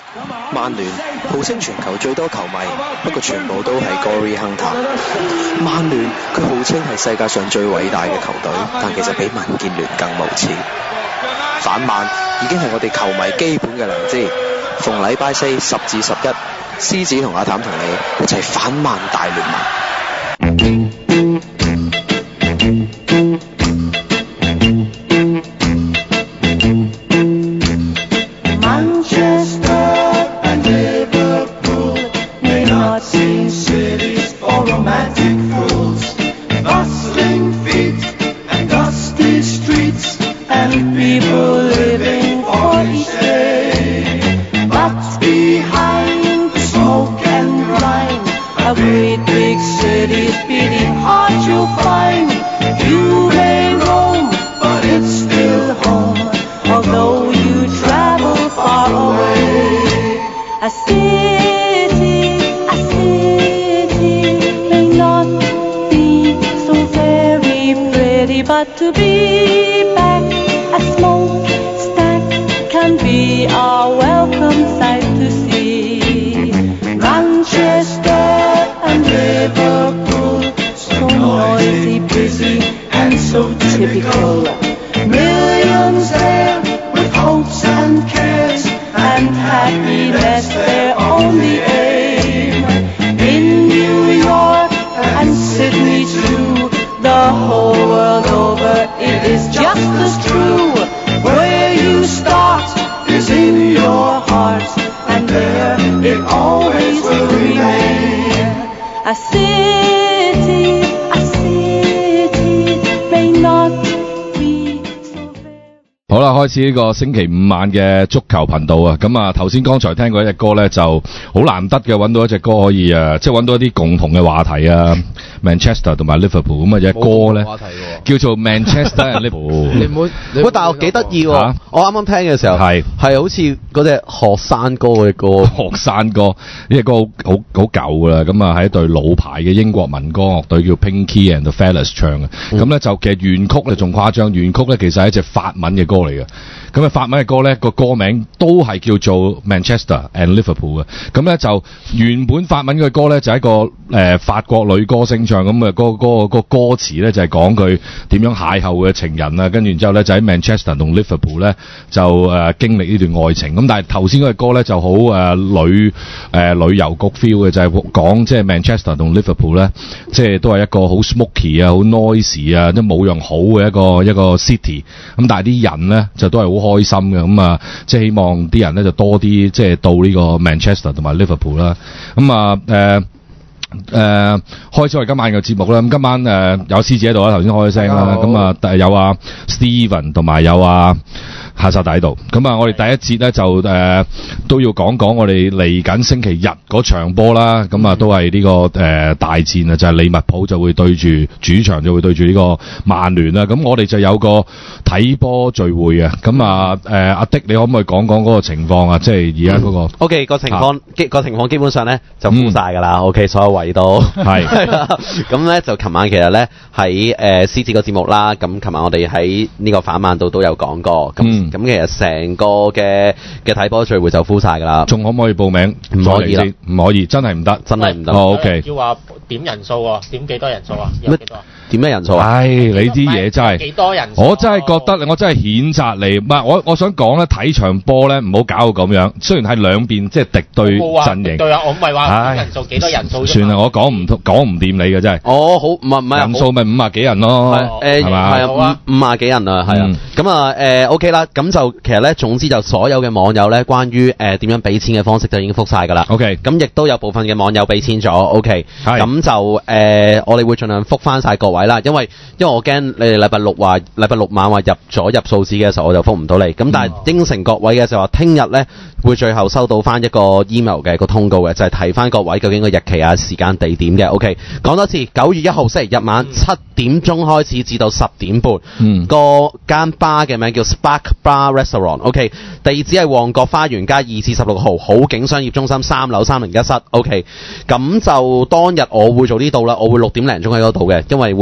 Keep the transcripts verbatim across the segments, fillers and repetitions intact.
曼聯號稱全球最多球迷，不過全部都係 Gory Hunter。曼聯佢號稱係世界上最偉大嘅球隊，但其實比民建聯更無恥。反曼已經係我哋球迷基本嘅良知。逢禮拜四十至十一，獅子同阿譚同你一齊反曼大聯盟。 To be back, a smokestack can be a welcome sight to see. Manchester and Liverpool, so noisy, busy and so typical. Millions there with hopes and cares and happiness their only aim. In New York and Sydney too, the whole world over, it is just as true. Where you start is in your heart, and there it always will remain. A city, a city may not be so very. 好啦，開始呢個星期五晚嘅足球頻道啊！咁啊，頭先剛才聽過一隻歌咧，就好難得嘅揾到一隻歌可以啊，即係揾到一啲共同嘅話題啊。Manchester 同埋 Liverpool 咁啊隻歌咧叫做 Manchester and Liverpool。 你唔好，喂，但係我幾得意喎！我啱啱聽嘅時候係係好似嗰隻學生歌嘅歌， 學生歌呢隻歌好好好舊噶啦。咁啊係一隊老牌嘅英國民歌樂隊叫 Pinky and the Fellas 唱嘅。咁咧、嗯、就其實原曲咧仲誇張，原曲咧其實係一隻法文嘅歌嚟嘅。咁啊法文嘅歌咧個歌名都係叫做 Manchester and Liverpool 嘅。咁咧就原本法文嘅歌咧就係一個誒、呃、法國女歌星唱咁啊，嗰個嗰個嗰個歌詞咧就係講佢點樣邂逅嘅情人啊，跟住然之後咧就喺 Manchester 同 Liverpool 咧就誒、呃、經歷呢段愛情。咁但係頭先嗰隻歌咧就好誒、呃、旅誒、呃、旅遊局 feel 嘅，就係、是、講即係 Manchester 同 Liverpool 咧，即係都係一個好 smoky 啊、好 noisy 啊，即係冇樣好嘅一個一個 city。咁但係啲人咧就都係好開心嘅，咁啊即係希望啲人咧就多啲即係到呢個 Manchester 同埋 Liverpool 啦。咁啊誒。呃誒、呃，開始我哋今晚嘅節目啦。咁今晚誒、呃、有獅子喺度啦，頭先開咗聲啦。咁啊，但係有啊 Steven 同埋有啊夏薩特喺度。咁啊，我哋第一節咧就誒、呃、都要講講我哋嚟緊星期日嗰場波啦。咁啊，都係呢、這個誒、呃、大戰啊，就係、是、利物浦就會對住主場就會對住呢個曼聯啦。咁我哋就有個睇波聚會啊。咁啊誒阿迪，你可唔可以講講嗰個情況啊？即係而家嗰個、嗯、 OK 個情況，個、啊、情況基本上咧就full晒㗎啦。OK 所有位都係係啦。咁咧就琴晚其實咧喺誒獅子個節目啦。咁琴晚我哋喺呢個反曼度都有講過。咁咁、嗯、其實成個嘅嘅睇波聚會就full晒㗎啦。 仲可唔可以報名？唔可以啦，唔可以，真係唔得， 真係唔得。 哦 OK。 要話點人數喎？點幾多人數啊？有幾多啊？ 點咩人數啊？ 唉，你啲嘢真係幾多人數？ 我真係覺得，我真係譴責你。唔係我我想講咧，睇場波咧唔好搞到咁樣。雖然係兩邊即係敵對陣營。 對啊，我唔係話人數幾多人數。 算啦，我講唔講唔掂你嘅真係。 哦，好唔係唔係人數咪五啊幾人咯？ 誒係嘛？係啊，五五啊幾人啊，係啊。咁啊誒 OK 啦。咁就其實咧，總之就所有嘅網友咧，關於誒點樣俾錢嘅方式就已經覆晒㗎啦。 OK。咁亦都有部分嘅網友俾錢咗。OK。咁就誒，我哋會盡量覆翻晒各位啦，因為。因為我驚你哋禮拜六話禮拜六晚話入咗入數字嘅時候，我就覆唔到你。咁但係應承各位嘅就話，聽日咧會最後收到翻一個 email 嘅個通告嘅，就係提翻各位究竟個日期啊、時間、地點嘅。OK， 講多次，九月一號星期日晚七點鐘開始至到十點半，嗯、個間巴嘅名叫 Spark Bar Restaurant。OK， 地址係旺角花園街二至十六號好景商業中心三樓三零一室。OK， 咁就當日我會做呢度啦，我會六點零鐘喺嗰度嘅，因為會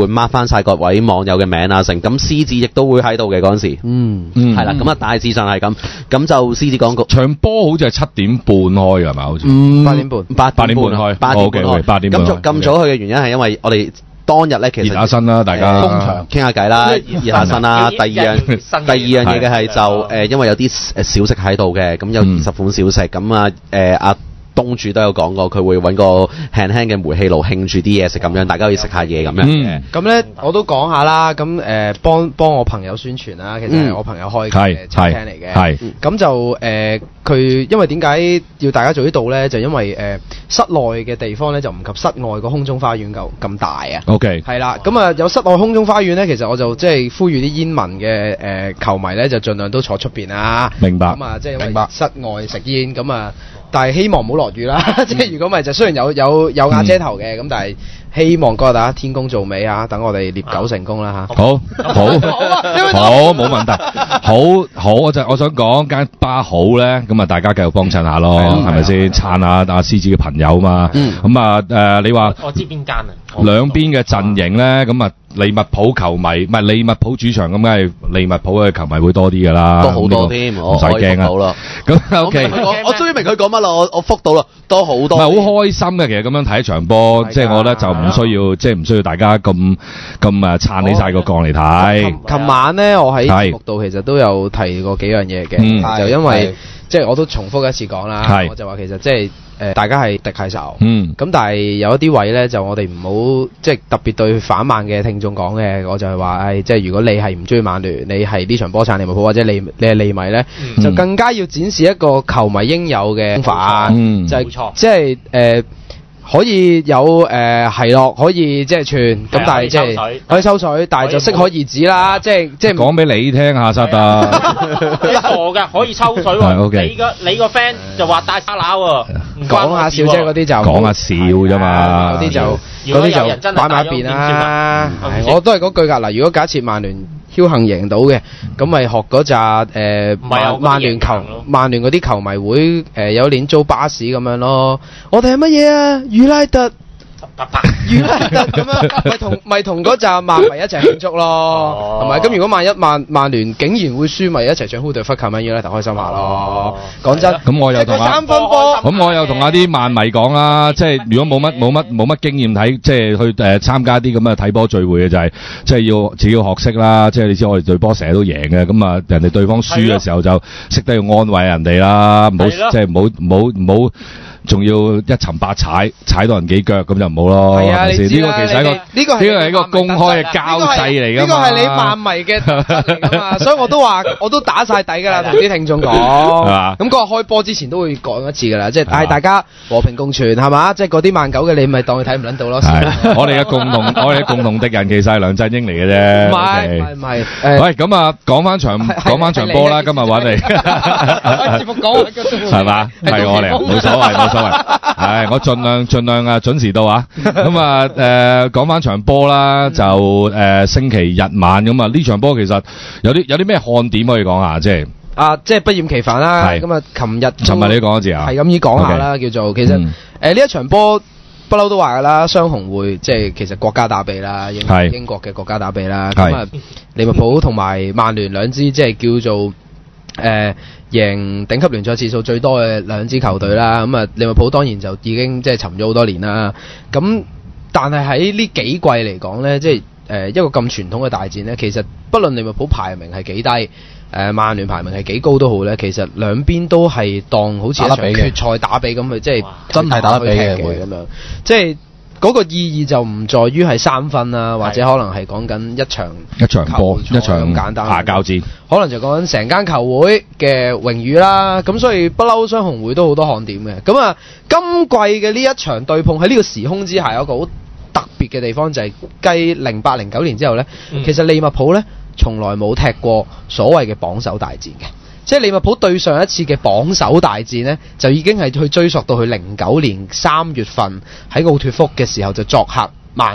會 mark 翻晒各位網友嘅名啊，成咁獅子亦都會喺度嘅嗰陣時， 嗯係啦，咁啊大致上係咁，咁就獅子講個場波好似係七點半開嘅係咪？好似八點半， 八八點半開， 八點半開， 八點半咁咁早去嘅原因係因為我哋當日咧其實熱下身啦，大家風場傾下偈啦，熱下身啦。第二樣第二樣嘢嘅係就誒，因為有啲誒小食喺度嘅，咁有二十款小食，咁啊誒阿東主都有講過，佢會揾個輕輕嘅煤氣爐興住啲嘢食咁樣，大家可以食下嘢咁樣嘅。 咁咧我都講下啦，咁誒幫幫我朋友宣傳啦，其實係我朋友開嘅餐廳嚟嘅。 係咁就誒佢因為點解要大家做呢度咧？就因為誒室內嘅地方咧就唔及室外個空中花園夠咁大啊。 OK。 係啦，咁啊有室內空中花園咧，其實我就即係呼籲啲煙民嘅誒球迷咧，就盡量都坐出邊啊。 明白。 咁啊，即係因為室外食煙咁啊。但係希望唔好落雨啦，即係如果咪就雖然有有有瓦遮頭嘅，咁、嗯、但係希望嗰日大家天公造美啊，等我哋獵狗成功啦嚇。好， 好，好，冇問題。好好，我就我想講間巴好咧，咁啊大家繼續幫襯下咯，係咪先？撐下阿獅子嘅朋友嘛。咁啊誒，你話我知邊間啊？ 兩邊嘅陣營咧，咁啊利物浦球迷唔係利物浦主場，咁梗係利物浦嘅球迷會多啲㗎啦。 都好多添， 唔使驚啊。咁 OK， 我終於明佢講乜啦，我我覆到啦，都好多。 唔係好開心嘅，其實咁樣睇一場波，即係我覺得就唔需要，即係唔需要大家咁咁啊撐起晒個槓嚟睇。 琴晚咧，我喺節目度其實都有提過幾樣嘢嘅，就因為即係我都重複一次講啦，我就話其實即係。誒，大家係敵係仇，嗯，咁但係有一啲位咧，就我哋唔好即係特別對反曼嘅聽眾講嘅，我就係話，誒，即係如果你係唔中意曼聯，你係呢場波撐利物浦或者你你係利迷咧，嗯、就更加要展示一個球迷應有嘅風範，嗯，就係、是、即係誒。可以有誒係咯，可以即係串咁，但係即係可以抽水，但係就適可而止啦。即係即係講俾你聽下實啊！ 你傻㗎，可以抽水喎。你個你個 friend 就話帶沙拿喎， 講下笑啫，嗰啲就講下笑啫嘛。 嗰啲就嗰啲就擺埋一邊啦。我都係嗰句㗎嗱，如果假設曼聯僥倖贏到嘅，咁咪學嗰扎誒曼聯球曼聯嗰啲球迷會誒有年租巴士咁樣咯。我哋係乜嘢啊？ยูไนเต็ดยูไนเต็ด咁樣，咪同咪同嗰扎曼迷一齊慶祝咯，係咪？咁如果萬一曼曼聯竟然會輸，咪一齊唱 Who the fuck 咁樣咧，就開心下咯。講真， 咁我又同阿三分波，咁我又同阿啲曼迷講啦，即係如果冇乜冇乜冇乜經驗睇，即係去誒參加啲咁嘅睇波聚會嘅就係，即係要自己要學識啦。即係你知我哋隊波成日都贏嘅，咁啊人哋對方輸嘅時候就識得要安慰人哋啦，唔好即係唔好唔好唔好。仲要一沉百踩，踩到人幾腳咁就唔好咯。係啊，你知呢個其實係一個呢個呢個係一個公開嘅交際嚟㗎嘛。呢個係你曼迷嘅特質嚟㗎嘛，所以我都話我都打晒底㗎啦，同啲聽眾講。係嘛？咁嗰日開波之前都會講一次㗎啦，即係嗌大家和平共存係嘛？即係嗰啲曼狗嘅你咪當佢睇唔撚到咯。係，我哋嘅共同我哋嘅共同敵人其實係梁振英嚟嘅啫。唔係唔係唔係。喂，咁啊講翻場講翻場波啦，今日揾你。節目講係嘛？係我嚟，冇所謂冇所謂。係，我盡量盡量啊準時到啊！咁啊誒講翻場波啦，就誒星期日晚咁啊呢場波其實有啲有啲咩看點可以講下，即係啊即係不厭其煩啦。咁啊，琴日尋日你講一次啊，係咁依講下啦，叫做其實誒呢一場波不嬲都話㗎啦，雙紅會即係其實國家打比啦，英英國嘅國家打比啦。咁啊利物浦同埋曼聯兩支即係叫做誒。贏頂級聯賽次數最多嘅兩支球隊啦，咁啊利物浦當然就已經即係沉咗好多年啦。咁但係喺呢幾季嚟講呢，即係誒一個咁傳統嘅大戰呢，其實不論利物浦排名係幾低，誒曼聯排名係幾高都好呢，其實兩邊都係當好似一場決賽打比咁去，即係真係打得比嘅咁樣，即係。嗰個意義就唔在於係三分啊，或者可能係講緊一場一場波一場簡單下交戰，可能就講緊成間球會嘅榮譽啦。咁所以不嬲雙紅會都好多看點嘅。咁啊，今季嘅呢一場對碰喺呢個時空之下有一個好特別嘅地方，就係繼零八零九年之後呢，嗯、其實利物浦呢從來冇踢過所謂嘅榜首大戰嘅。即係利物浦對上一次嘅榜首大戰呢，就已經係去追溯到去零九年三月份喺奧脫福嘅時候就作客曼聯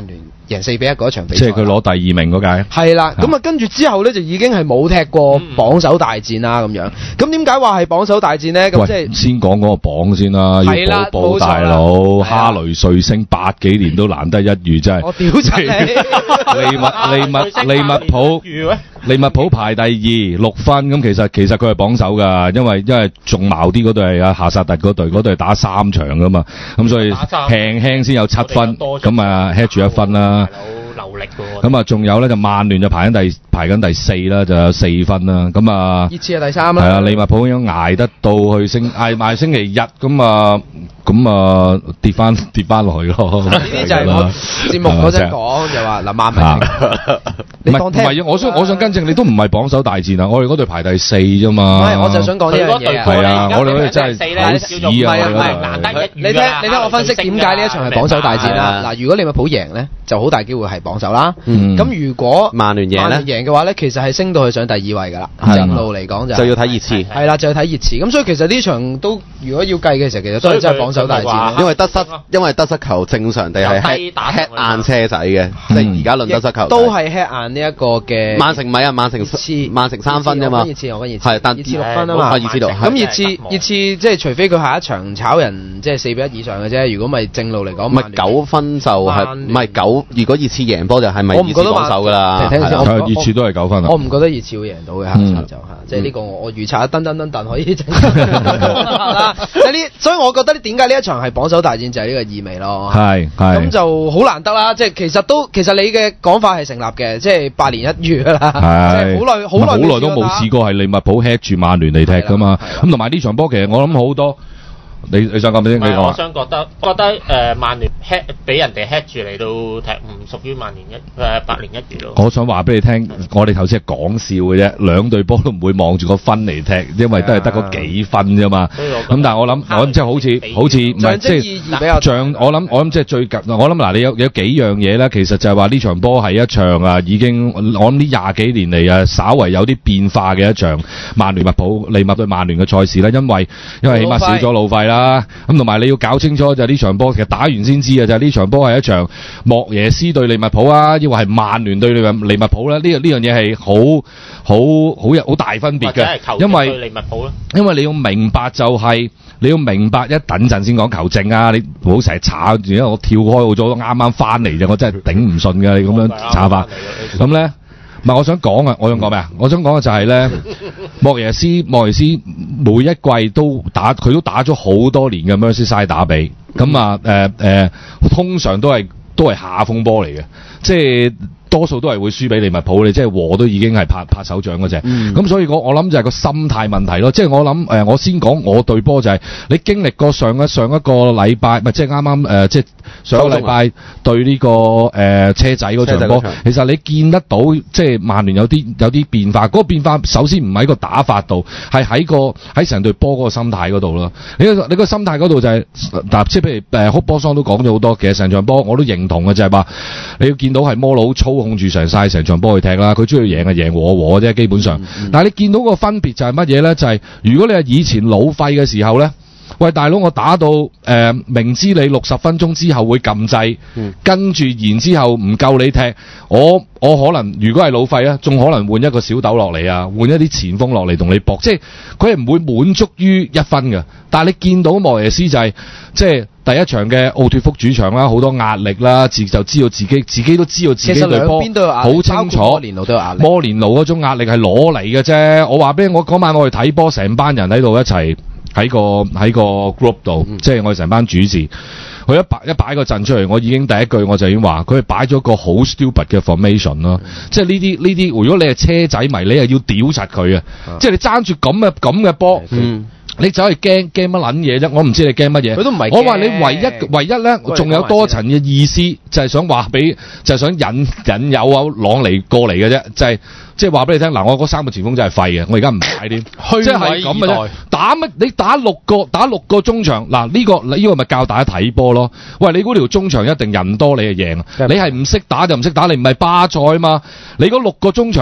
贏四比一嗰一場比賽。 即係佢攞第二名嗰屆。 係啦，咁啊跟住之後咧就已經係冇踢過榜首大戰啦咁樣。咁點解話係榜首大戰咧？咁即係先講嗰個榜先啦，要補補大佬，哈雷彗星八幾年都難得一遇，真係。 我屌柒你！ 利物利物利物浦。利物浦排第二六分，咁其實其實佢係榜首㗎，因為因為仲矛啲嗰隊係阿夏薩特嗰隊，嗰隊打三場㗎嘛，咁所以輕輕先有七分，咁啊 head 住一分啦。 流力㗎喎。 咁啊，仲有咧就曼聯就排緊第排緊第四啦，就有四分啦。咁啊， 熱刺係第三啦。 係啊，利物浦咁樣捱得到去星捱埋星期日，咁啊咁啊跌翻跌翻落去咯。 呢啲就係我節目嗰陣講就話嗱，曼聯。 唔係唔係，我想我想更正，你都唔係榜首大戰啊！我哋嗰隊排第四啫嘛。 唔係，我就想講呢樣嘢。 係啊，我哋嗰隊真係好屎啊！ 唔係難得一遇。你聽你聽我分析點解呢一場係榜首大戰啦？嗱，如果利物浦贏咧，就好大機會係榜首啦。咁如果曼聯贏咧， 曼聯贏嘅話咧，其實係升到去上第二位㗎啦。正路嚟講就就要睇熱刺。 係啦，就要睇熱刺。咁所以其實呢場都如果要計嘅時候，其實都係真係榜首大戰。 因為得失因為得失球正常地係 head head 硬車仔嘅，即係而家論得失球都係 head 硬呢一個嘅。 曼城唔係啊，曼城曼城三分啫嘛。 熱刺我跟熱刺係，但熱刺六分啊嘛。 熱刺六。 咁熱刺熱刺即係除非佢下一場炒人，即係四比一以上嘅啫。如果咪正路嚟講， 唔係九分就係唔係九？如果熱刺贏波就係咪熱刺榜首㗎啦？ 熱刺都係九分啊。 我唔覺得熱刺會贏到嘅，下場就嚇，即係呢個我預測一噔噔噔噔可以整啦。呢，所以我覺得點解呢一場係榜首大戰就係呢個意味咯。 係係。 咁就好難得啦，即係其實都其實你嘅講法係成立嘅，即係百年一遇㗎啦。係。好耐好耐好耐都冇試過係利物浦 head 住曼聯嚟踢㗎嘛。咁同埋呢場波其實我諗好多。你你想講咩先？你講。 我想覺得覺得誒曼聯 head 俾人哋 head 住嚟到踢，唔屬於曼聯一誒百年一遇咯。 我想話俾你聽，我哋頭先係講笑嘅啫，兩隊波都唔會望住個分嚟踢，因為都係得嗰幾分啫嘛。咁但係我諗，我諗即係好似好似唔係即係像我諗我諗即係最近，我諗嗱，你有有幾樣嘢咧，其實就係話呢場波係一場啊，已經我諗呢廿幾年嚟啊，稍為有啲變化嘅一場曼聯利物浦利物對曼聯嘅賽事啦，因為因為起碼少咗路費啦。啦，咁同埋你要搞清楚就係呢場波，其實打完先知啊，就係呢場波係一場莫耶斯對利物浦啊，抑或係曼聯對利物利物浦咧？呢呢樣嘢係好好好有好大分別嘅，因為利物浦因為你要明白就係、是、你要明白一等陣先講球證啊，你唔好成日查，因為我跳開咗啱啱翻嚟啫，我真係頂唔順㗎，你咁樣查法，咁咧。唔係，我想講啊！我想講咩啊？我想講嘅就係咧，莫耶斯莫耶斯每一季都打，佢都打咗好多年嘅 Merseyside 打比，咁啊誒誒，通常都係都係下風波嚟嘅，即係。多數都係會輸俾利物浦，你即係和都已經係拍拍手掌嗰隻。咁、嗯、所以我我諗就係個心態問題咯。即係我諗誒、呃，我先講我對波就係、是、你經歷過上一上一個禮拜，唔係即係啱啱誒，即係上個禮拜對呢、這個誒、呃、車仔嗰場波。其實你見得到即係曼聯有啲有啲變化。嗰、那個變化首先唔喺個打法度，係喺個喺成隊波嗰個心態嗰度咯。你個你個心態嗰度就係、是、嗱，即係譬如誒，哭波桑都講咗好多。其實成場波我都認同嘅就係、是、話，你要見到係摩佬操控住成晒成場波去踢啦，佢中意贏就贏和和啫，基本上。嗯嗯、但係你見到個分別就係乜嘢咧？就係、是、如果你係以前老費嘅時候咧，喂大佬，我打到誒、呃、明知你六十分鐘之後會撳掣，嗯、跟住然之後唔夠你踢，我我可能如果係老費啊，仲可能換一個小豆落嚟啊，換一啲前鋒落嚟同你搏，即係佢係唔會滿足於一分嘅。但係你見到莫耶斯就係、是、即係。第一場嘅奧脫福主場啦，好多壓力啦，自就知道自己自己都知道自己隊波好清楚。摩連奴都有壓力，摩連奴嗰種壓力係攞嚟嘅啫。我話俾你，我嗰晚我去睇波，成班人喺度一齊喺個喺個 group 度，嗯、即係我哋成班主持。佢一擺一擺個陣出嚟，我已經第一句我就已經話，佢係擺咗個好 stupid 嘅 formation 咯。嗯、即係呢啲呢啲，如果你係車仔迷，你係要屌柒佢啊！即係你爭住咁嘅咁嘅波。嗯你走去驚驚乜撚嘢啫？我唔知你驚乜嘢。佢都唔係。我話你唯一唯一咧，仲有多層嘅意思，就係想話俾，就係想引引誘啊朗尼過嚟嘅啫，就係即係話俾你聽。嗱，我嗰三個前鋒真係廢嘅，我而家唔買添。即係咁嘅啫。打乜？你打六個打六個中場，嗱呢個呢個咪教大家睇波咯。喂，你嗰條中場一定人多，你就贏。你係唔識打就唔識打，你唔係巴塞嘛？你嗰六個中場。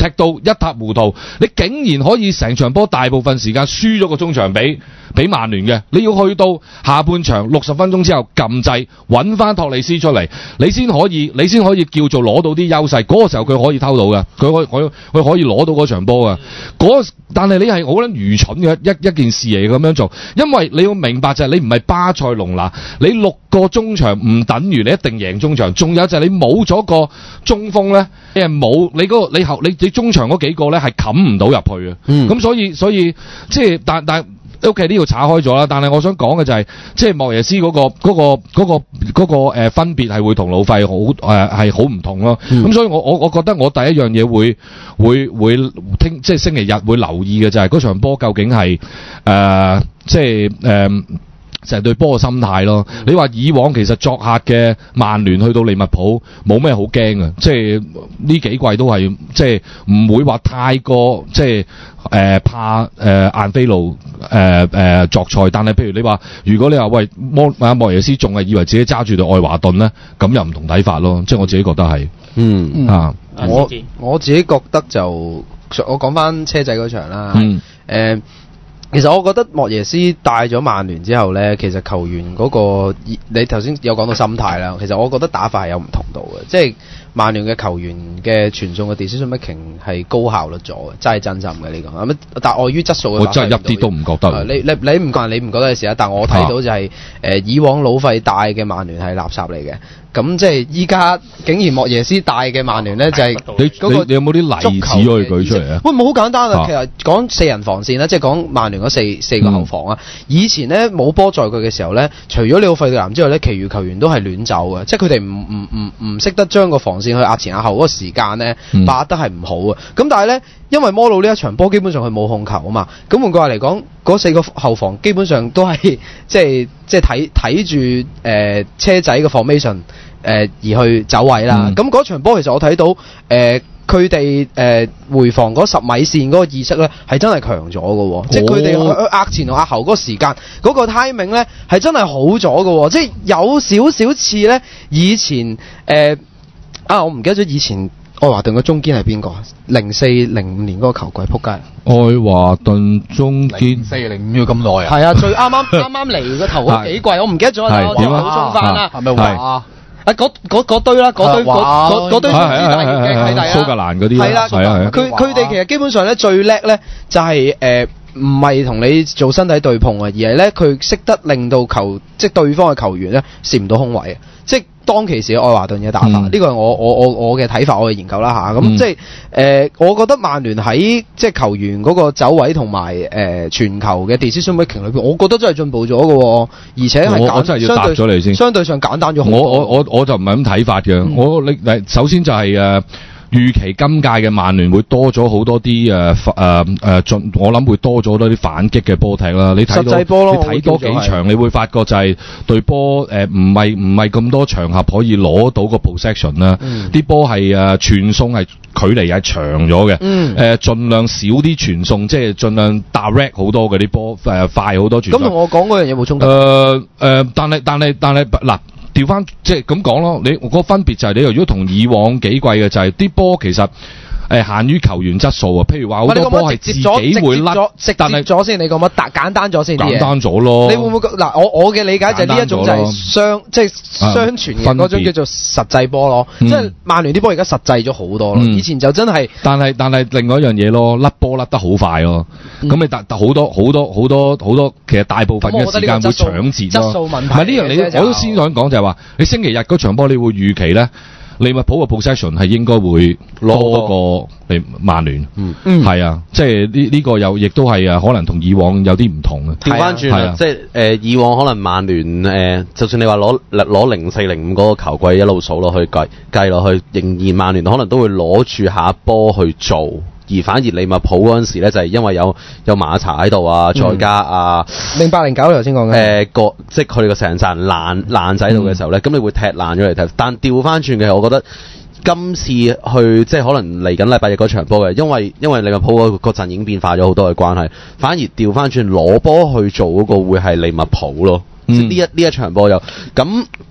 踢到一塌糊塗，你竟然可以成場波大部分時間輸咗個中場俾俾曼聯嘅，你要去到下半場六十分鐘之後撳掣揾翻托利斯出嚟，你先可以你先可以叫做攞到啲優勢，嗰個時候佢可以偷到嘅，佢可佢佢可以攞到嗰場波啊！嗰但係你係好撚愚蠢嘅一一件事嚟咁樣做，因為你要明白就係你唔係巴塞隆拿，你六個中場唔等於你一定贏中場，仲有就係你冇咗個中鋒咧，你係冇你嗰、嗰個你後你你中場嗰幾個咧係冚唔到入去嘅，咁、嗯、所以所以即係但但。O.K. 呢度岔開咗啦，但係我想講嘅就係、是，即係莫耶斯嗰、那個嗰、那個嗰、那個嗰、那個誒、呃、分別係會同老費好誒係好唔同咯。咁、嗯、所以我我我覺得我第一樣嘢會會會聽即係星期日會留意嘅就係嗰場波究竟係誒、呃、即係誒。呃成隊波嘅心態咯，你話以往其實作客嘅曼聯去到利物浦冇咩好驚嘅，即係呢幾季都係即係唔會話太過即係誒、呃、怕誒晏、呃、菲路誒誒作賽，但係譬如你話如果你話喂莫阿莫耶斯仲係以為自己揸住對愛華頓咧，咁又唔同睇法咯，即係我自己覺得係嗯，嗯啊， 我我自己覺得就我講翻車仔嗰場啦，嗯誒。呃其實我覺得莫耶斯帶咗曼聯之後呢，其實球員嗰、那個你頭先有講到心態啦。其實我覺得打法係有唔同到嘅，即係曼聯嘅球員嘅傳送嘅 decision making 係高效率咗嘅，真係真心嘅呢個。咁但礙於質素嘅， 我真係一啲都唔覺得。 你你你唔覺你唔覺得嘅事啊？但我睇到就係、是、誒、啊呃、以往老費帶嘅曼聯係垃圾嚟嘅。咁即係依家竟然莫耶斯帶嘅曼聯咧，就係、是、 你嗰、那個、你，你有冇啲例子可以舉出嚟啊？ 喂，冇好簡單啊！其實講四人防線啦，即係講曼聯嗰四四個後防啊。嗯、以前咧冇波在佢嘅時候咧，除咗利奧費迪南之外咧，其餘球員都係亂走嘅，即係佢哋唔唔唔唔識得將個防線去壓前壓後嗰個時間咧，把握得係唔好啊。咁、嗯、但係咧，因為摩魯呢一場波基本上佢冇控球啊嘛，咁換句話嚟講，嗰四個後防基本上都係即係即係睇睇住誒車仔嘅 formation。誒、呃、而去走位啦，咁嗰、嗯、場波其實我睇到誒佢哋誒回防嗰十米線嗰個意識咧係真係強咗嘅喎，即係佢哋去壓前同壓後嗰個時間嗰、嗰個 timing 咧係真係好咗嘅喎，即係有少少似咧以前誒、呃、啊我唔記得咗以前愛華頓嘅中堅係邊個？零四零五年嗰個球季撲街。 愛華頓中堅零四零五要咁耐啊？ 係啊，最啱啱啱啱嚟個頭嗰幾季，我唔記得咗啦，我補充翻啦。 係咪話？ 啊！嗰嗰嗰堆啦，嗰堆嗰嗰堆中資大嘅係大蘇格蘭嗰啲係啦，係啊， 佢佢哋其實基本上咧最叻咧就係誒唔係同你做身體對碰啊，而係咧佢識得令到球即係對方嘅球員咧射唔到空位啊，即係當其時嘅愛華頓嘅打法，呢個係我我我我嘅睇法，我嘅研究啦吓，咁、嗯、即係誒、呃，我覺得曼聯喺即係球員嗰個走位同埋誒傳球嘅 decision making 裏邊，我覺得真係進步咗嘅，而且係我，我真係要答咗你先， 相對上簡單咗好多。 我我我我就唔係咁睇法嘅，嗯、我你首先就係、是、誒。呃預期今屆嘅曼聯會多咗好多啲誒誒誒進，我諗會多咗多啲反擊嘅波踢啦。你睇到你睇多幾場，你會發覺就係對波誒唔係唔係咁多場合可以攞到個 possession 啦。啲波係誒傳送係距離係長咗嘅，誒、嗯呃、盡量少啲傳送，即係盡量 direct 好多嘅啲波誒快好多傳送。 咁同我講嗰樣嘢冇衝突。 誒誒、呃呃，但係但係但係嗱。調翻即係咁講咯，你我個分別就係你如果同以往幾季嘅就係啲波其實誒限於球員質素啊，譬如話好多波係自己會甩，但係咗先，你講乜簡簡單咗先啲嘢？ 簡單咗咯。 你會唔會嗱？我我嘅理解就係呢一種就係相即係相傳嘅嗰種叫做實際波咯，即係曼聯啲波而家實際咗好多咯。以前就真係， 但係但係另外一樣嘢咯，甩波甩得好快咯。咁你但好多好多好多好多，其實大部分嘅時間會搶截咯。 質素問題。 唔係呢樣你我都先想講就係話，你星期日嗰場波你會預期咧？利物浦嘅 possession 係應該會多過你曼聯，嗯嗯，係啊，即係呢呢個又亦都係啊，可能同以往有啲唔同嘅。 調翻轉啦，即係誒、呃、以往可能曼聯誒、呃，就算你話攞攞零四零五嗰個球季一路數落去計計落去，仍然曼聯可能都會攞住下一波去做。而反而利物浦嗰陣時咧，就係、是、因為有有馬查喺度啊，再加啊零八零九頭先講嘅誒個，即係佢哋個成陣爛爛仔度嘅時候咧，咁、嗯、你會踢爛咗嚟踢。但調翻轉嘅，我覺得今次去即係可能嚟緊禮拜日嗰場波嘅，因為因為利物浦個個陣已經變化咗好多嘅關係，反而調翻轉攞波去做嗰個會係利物浦咯。嗯、即係呢一呢一場波又咁。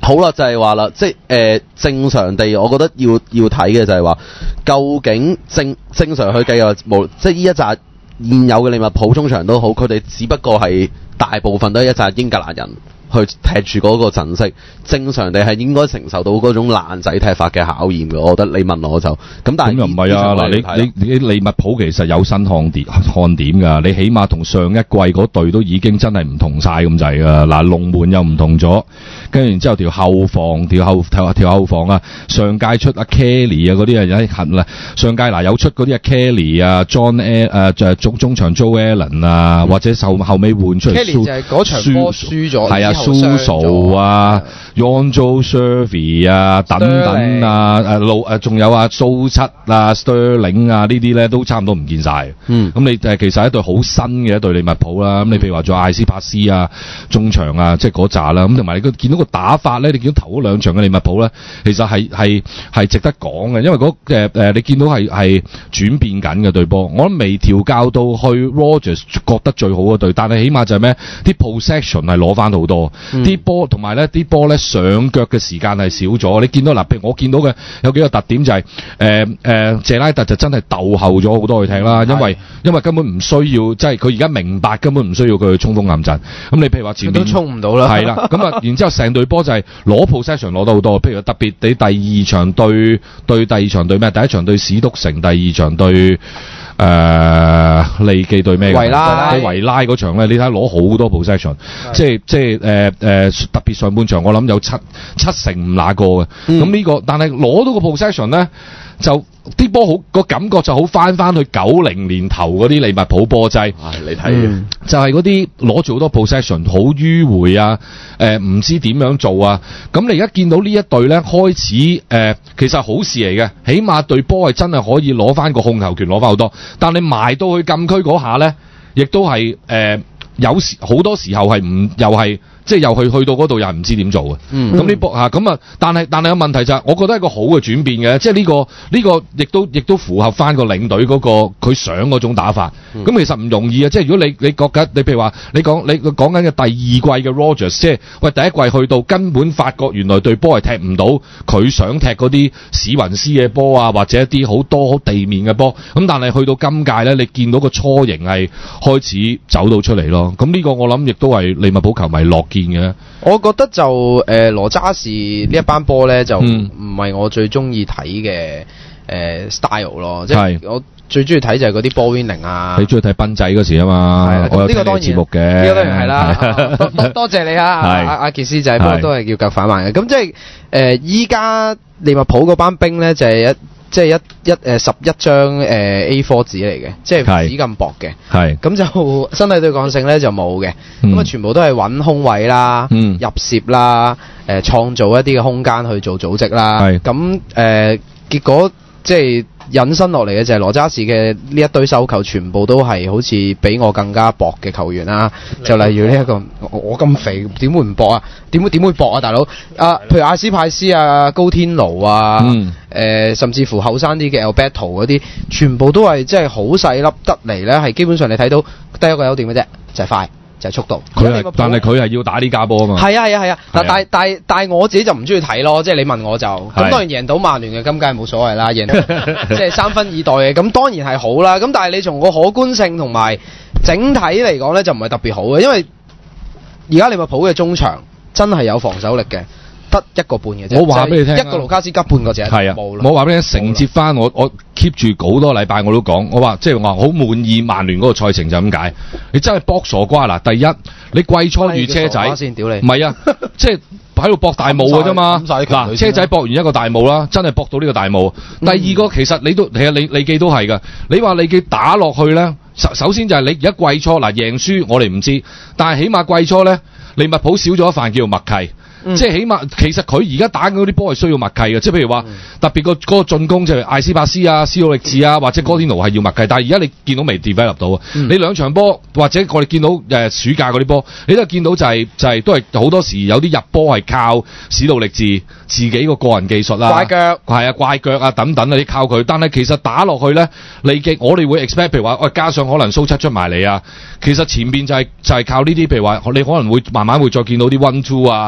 好啦，就係話啦，即係誒、呃、正常地，我覺得要要睇嘅就係話，究竟正正常去計啊，無即係呢一紮現有嘅利物浦中場都好，佢哋只不過係大部分都係一紮英格蘭人去踢住嗰個陣式，正常地係應該承受到嗰種爛仔踢法嘅考驗嘅。我覺得你問我就咁，但係咁又唔係啊！嗱，你你你利物浦其實有新看點看點㗎，你起碼同上一季嗰隊都已經真係唔同晒咁滯㗎。嗱，龍門又唔同咗，跟住然之後條後防條後條條後防啊，上屆出阿 Kelly 啊嗰啲啊有啲痕啦，上屆嗱有出嗰啲阿 Kelly 啊 John A 誒就係中中場 Joe Allen 啊，嗯、或者後後尾換出嚟 Kelly 就係嗰場波輸咗， 係啊。Suso 啊 ，Ronaldo Servi 啊，等等啊，誒路誒仲有啊蘇七啊 Sterling 啊呢啲咧都差唔多唔見晒。嗯，咁你誒其實係一隊好新嘅一隊利物浦啦。咁你譬如話仲有艾斯帕斯啊，中場啊，即係嗰扎啦。咁同埋你個見到個打法咧，你見到頭嗰兩場嘅利物浦咧，其實係係係值得講嘅，因為嗰誒誒你見到係係轉變緊嘅隊波。我諗未調教到去 Rodgers 覺得最好嘅隊，但係起碼就係咩？啲 possession 係攞翻好多。啲波同埋咧，啲波咧上腳嘅時間係少咗。你見到嗱，譬如我見到嘅有幾個特點就係誒誒謝拉特就真係鬥後咗好多去踢啦，因為因為根本唔需要，即係佢而家明白根本唔需要佢去衝鋒陷陣。咁你譬如話前面都衝唔到啦， 係啦。咁啊，然之後成隊波就係攞 possession 攞得好多。譬如特別你第二場對對第二場對咩？第一場對史篤城，第二場對。誒、呃、利記對咩？維拉對維拉嗰場咧，你睇下攞好多 possession， 即係即係誒誒特別上半場我諗有七七成唔那個嘅，咁呢、嗯呢個但係攞到個 possession 咧就。啲波好個感覺就好翻翻去九零年頭嗰啲利物浦波制， 你睇、 嗯、就係嗰啲攞住好多 possession 好迂迴啊，誒、呃、唔知點樣做啊，咁你而家見到呢一隊咧開始誒、呃，其實好事嚟嘅，起碼隊波係真係可以攞翻個控球權攞翻好多，但你埋到去禁區嗰下咧，亦都係誒、呃、有時好多時候係唔又係。即係又去去到嗰度又係唔知點做嘅，咁呢波嚇咁啊！但係但係個問題就係、是，我覺得係一個好嘅轉變嘅，即係呢、這個呢、這個亦都亦都符合翻個領隊嗰、那個佢想嗰種打法。咁、嗯、其實唔容易啊！即係如果你你覺得你譬如話你講你講緊嘅第二季嘅 Rodgers， 即係喂第一季去到根本發覺原來隊波係踢唔到佢想踢嗰啲史雲斯嘅波啊，或者一啲好多好地面嘅波。咁但係去到今屆咧，你見到個雛形係開始走到出嚟咯。咁呢個我諗亦都係利物浦球迷樂見嘅。 我覺得就誒羅渣士呢一班波咧就唔係我最中意睇嘅誒 style 咯，即係我最中意睇就係嗰啲 ball winning 啊。你中意睇賓仔嗰時啊嘛？係啦，我有聽節目嘅。呢個當然係啦，多多謝你啊，阿阿傑斯仔，不過都係叫腳反慢嘅。咁即係誒依家利物浦嗰班兵咧就係一。即係一一誒十一張誒 A 四 紙嚟嘅，即係紙咁薄嘅。係咁就身體對抗性咧就冇嘅。咁啊、嗯、全部都係揾空位啦、嗯、入攝啦、誒、呃、創造一啲嘅空間去做組織啦。係咁誒結果即係引申落嚟嘅就係羅渣士嘅呢一堆收購，全部都係好似比我更加薄嘅球員啦。就例如呢、這、一個我咁肥，點會唔薄啊？點會點會薄啊？大佬啊，譬如阿斯派斯啊、高天奴啊，誒、嗯呃、甚至乎後生啲嘅 Alberto 嗰啲，全部都係即係好細粒得嚟咧，係基本上你睇到得一個優點嘅啫，就係、是、快。就係速度，佢係，但係佢係要打呢家波啊嘛。係啊係啊係啊，嗱、啊啊、但但但係我自己就唔中意睇咯，即係你問我就，咁當然贏到曼聯嘅今屆冇所謂啦，贏到即係三分以待嘅，咁當然係好啦。咁但係你從個可觀性同埋整體嚟講咧，就唔係特別好嘅，因為而家利物浦嘅中場真係有防守力嘅。得一個半嘅啫，我話俾你聽，一個盧卡斯加半個啫，係啊，冇啦。我話俾你聽，承接翻我我 keep 住好多禮拜我都講，我話即係話好滿意曼聯嗰個賽程就咁解。你真係搏傻瓜嗱，第一你季初遇車仔先屌你，唔係啊，即係喺度搏大霧嘅啫嘛。嗱，車仔搏完一個大霧啦，真係搏到呢個大霧。第二個其實你都其實你利記都係㗎，你話利記打落去咧，首首先就係你而家季初嗱贏輸我哋唔知，但係起碼季初咧利物浦少咗一份叫做默契。嗯、即係起碼，其實佢而家打緊嗰啲波係需要默契嘅，即係譬如話、嗯、特別個嗰個進攻就係艾斯帕斯啊、斯奧力治啊或者哥天奴係要默契，但係而家你見到未 develop 到啊？嗯、你兩場波或者我哋見到誒、呃、暑假嗰啲波，你都見到就係、是、就係、是、都係好多時有啲入波係靠史奧力治自己個個人技術啦，怪腳係啊怪腳啊等等啊，你靠佢，但係其實打落去咧，利記我哋會 expect 譬如話，喂加上可能蘇七出埋嚟啊，其實前邊就係、是、就係、是、靠呢啲，譬如話你可能會慢慢會再見到啲 one two 啊。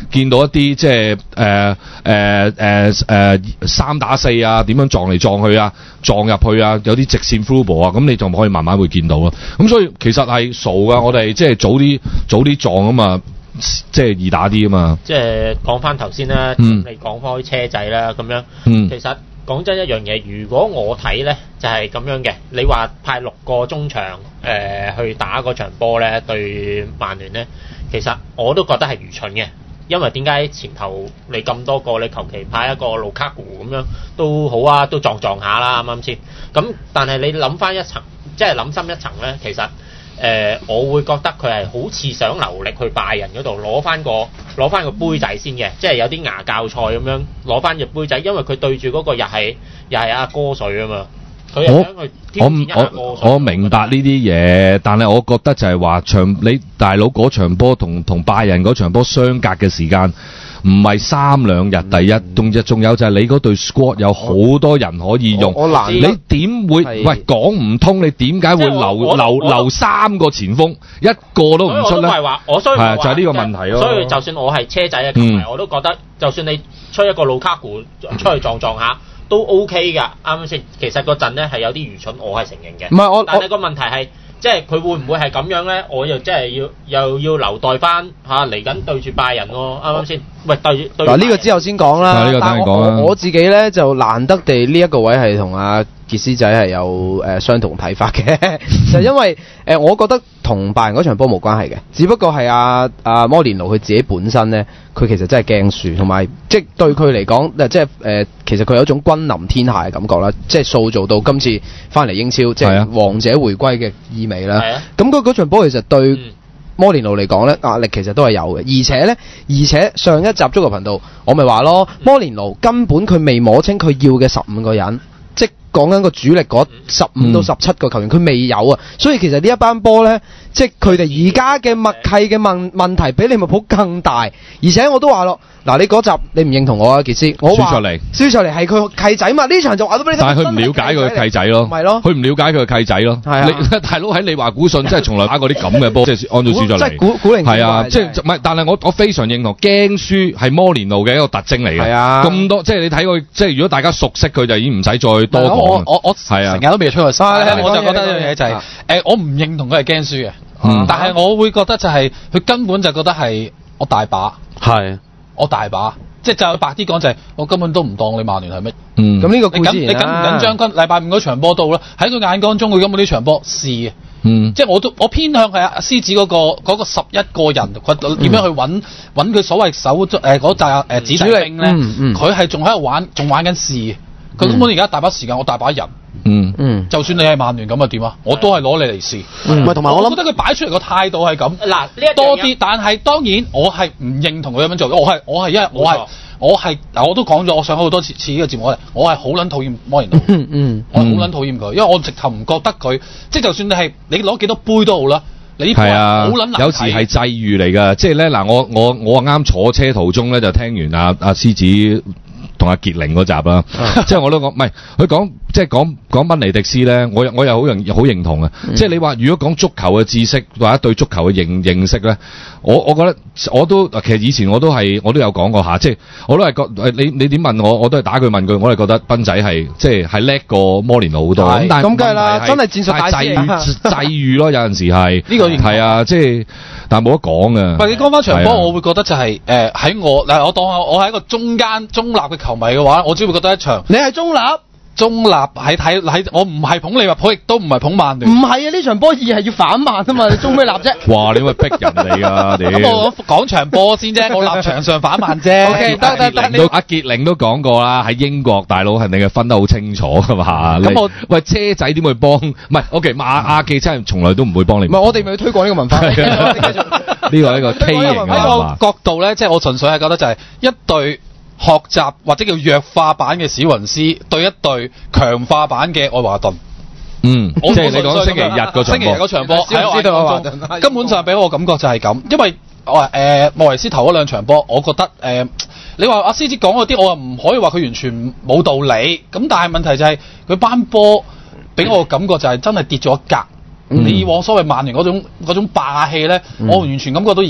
見到一啲即係誒誒誒誒三打四啊，點樣撞嚟撞去啊，撞入去啊，有啲直線 through ball 啊，咁你就可以慢慢會見到咯。咁所以其實係傻噶，我哋即係早啲早啲撞啊嘛。即係易打啲啊嘛！ 即係講翻頭先啦， 嗯、 你講開車仔啦咁樣， 嗯、 其實講真一樣嘢，如果我睇咧就係、是、咁樣嘅，你話派六個中場誒、呃、去打嗰場波咧對曼聯咧，其實我都覺得係愚蠢嘅，因為點解前頭你咁多個，你求其派一個盧卡古咁樣都好啊，都撞撞下啦，啱啱先？咁但係你諗翻一層，即係諗深一層咧，其實。誒、呃，我會覺得佢係好似想留力去拜仁嗰度攞翻個攞翻個杯仔先嘅，即係有啲牙教賽咁樣攞翻隻杯仔，因為佢對住嗰個又係又係阿哥水啊嘛，佢又想去挑戰一下哥水。我我我明白呢啲嘢， 但係我覺得就係話場你大佬嗰場波同同拜仁嗰場波相隔嘅時間。唔係三兩日，第一，仲仲有就係你嗰隊 squad 有好多人可以用，我我難你點會喂講唔通？你點解會留留留三個前鋒，一個都唔出咧？ 我所以係就係呢個問題咯。 所以就算我係車仔嘅球迷，嗯、我都覺得，就算你吹一個盧卡古出去撞撞下都 OK 㗎，啱唔啱先？其實嗰陣咧係有啲愚蠢，我係承認嘅。唔係我，但係個問題係。即係佢會唔會係咁樣咧？我又真係要又要留待翻嚇嚟緊對住拜仁喎，啱啱先？喂，對對嗱呢個之後先講啦。呢個等你講啦。我自己咧就難得地呢一個位係同阿傑斯仔係有誒、呃、相同睇法嘅，就因為誒、呃、我覺得同拜仁嗰場波冇關係嘅，只不過係阿阿摩連奴佢自己本身咧，佢其實真係驚輸，同埋即係對佢嚟講，即係誒、呃、其實佢有一種君臨天下嘅感覺啦，即係塑造到今次翻嚟英超，即係王者回歸嘅意味啦。咁嗰嗰場波其實對摩連奴嚟講咧，壓力其實都係有嘅，而且咧，而且上一集足球頻道我咪話咯，摩連奴根本佢未摸清佢要嘅十五個人。即係講緊個主力嗰十五到十七個球員，佢、嗯、未有啊，所以其實呢一班波呢，即係佢哋而家嘅默契嘅問問題比利物浦更大，而且我都話咯，嗱你嗰集你唔認同我啊，傑斯，我話輸出嚟，輸出嚟係佢契仔嘛，呢場就話都俾你聽，但係佢唔了解佢契仔咯，咪咯，佢唔了解佢嘅契仔咯，係啊，你大佬喺利華古遜真係從來打過啲咁嘅波，即係按照輸出嚟，即係古古靈精怪，係啊，即係唔係？但係我我非常認同，驚輸係摩連奴嘅一個特徵嚟嘅，係啊，咁多即係你睇佢，即係如果大家熟悉佢就已經唔使再多講。我我我成日都未出過聲，我就覺得一樣嘢就係、是、誒、呃，我唔認同佢係驚輸嘅，嗯、但係我會覺得就係、是、佢根本就覺得係我大把，係我大把，即係就白啲講就係、是、我根本都唔當你曼聯係乜，嗯，咁呢個固然你緊唔緊張？跟禮拜五嗰場波到啦，喺佢眼光中佢根本呢場波是嘅。嗯，即係我都我偏向係阿獅子嗰、嗰個嗰個十一個人，佢點樣去揾揾佢所謂手誒嗰扎誒子弟兵咧？佢係仲喺度玩，仲玩緊試。佢根本而家大把時間，我大把人。嗯嗯，就算你係曼聯咁啊點啊？我都係攞你嚟試。唔係同埋我諗，我覺得佢擺出嚟個態度係咁。嗱，呢一多啲，但係當然我係唔認同佢咁樣做。我係我係因為我係我係嗱，我都講咗，我上好多次次呢個節目咧，我係好撚討厭摩連奴。嗯嗯，我係好撚討厭佢，因為我直頭唔覺得佢，即係就算你係你攞幾多杯都好啦。你呢係啊，有時係際遇嚟㗎，即係咧嗱，我我我啱坐車途中咧就聽完阿阿獅子同阿傑玲嗰集啦，即係我都講，唔係佢講，即係講講賓尼迪斯咧，我我又好認好認同啊！嗯、即係你話如果講足球嘅知識或者對足球嘅認認識咧，我我覺得我都其實以前我都係我都有講過下，即係我都係覺你你點問我，我都係打佢問句，我係覺得賓仔係即係係叻過摩連奴好多。咁但係咁梗係啦，真係戰術大師啊！際遇咯，有陣時係呢個係啊，即係但係冇得講啊！唔係你講翻場波，我會覺得就係誒喺我嗱，我當我係一個中間中立嘅球迷嘅話，我只會覺得一場你係中立。中立喺睇喺，我唔係捧利物浦，亦都唔係捧曼聯。唔係啊！呢場波二係要反曼啊嘛，你中咩立啫？哇！你咪逼人嚟啊！你咁我講場波先啫，我立場上反曼啫。O K，得得得，阿傑玲都講過啦，喺英國大佬係你嘅分得好清楚噶嘛。咁我喂車仔點會幫？唔係 O K，阿阿記真係從來都唔會幫你。唔係我哋咪推廣呢個文化。呢個係一個 K 型嘅文化。喺個角度咧，即係我純粹係覺得就係一隊。學習或者叫弱化版嘅史雲斯對一隊強化版嘅愛華頓，嗯，即係你講星期日嗰場波，星期日嗰場波喺愛華頓，根本上俾我感覺就係咁，因為我話誒莫維斯頭嗰兩場波，我覺得誒、呃，你話阿獅子講嗰啲，我又唔可以話佢完全冇道理，咁但係問題就係佢班波俾我感覺就係真係跌咗一格。嗯、你以往所謂曼聯嗰種嗰種霸氣咧，嗯、我完全感覺到而家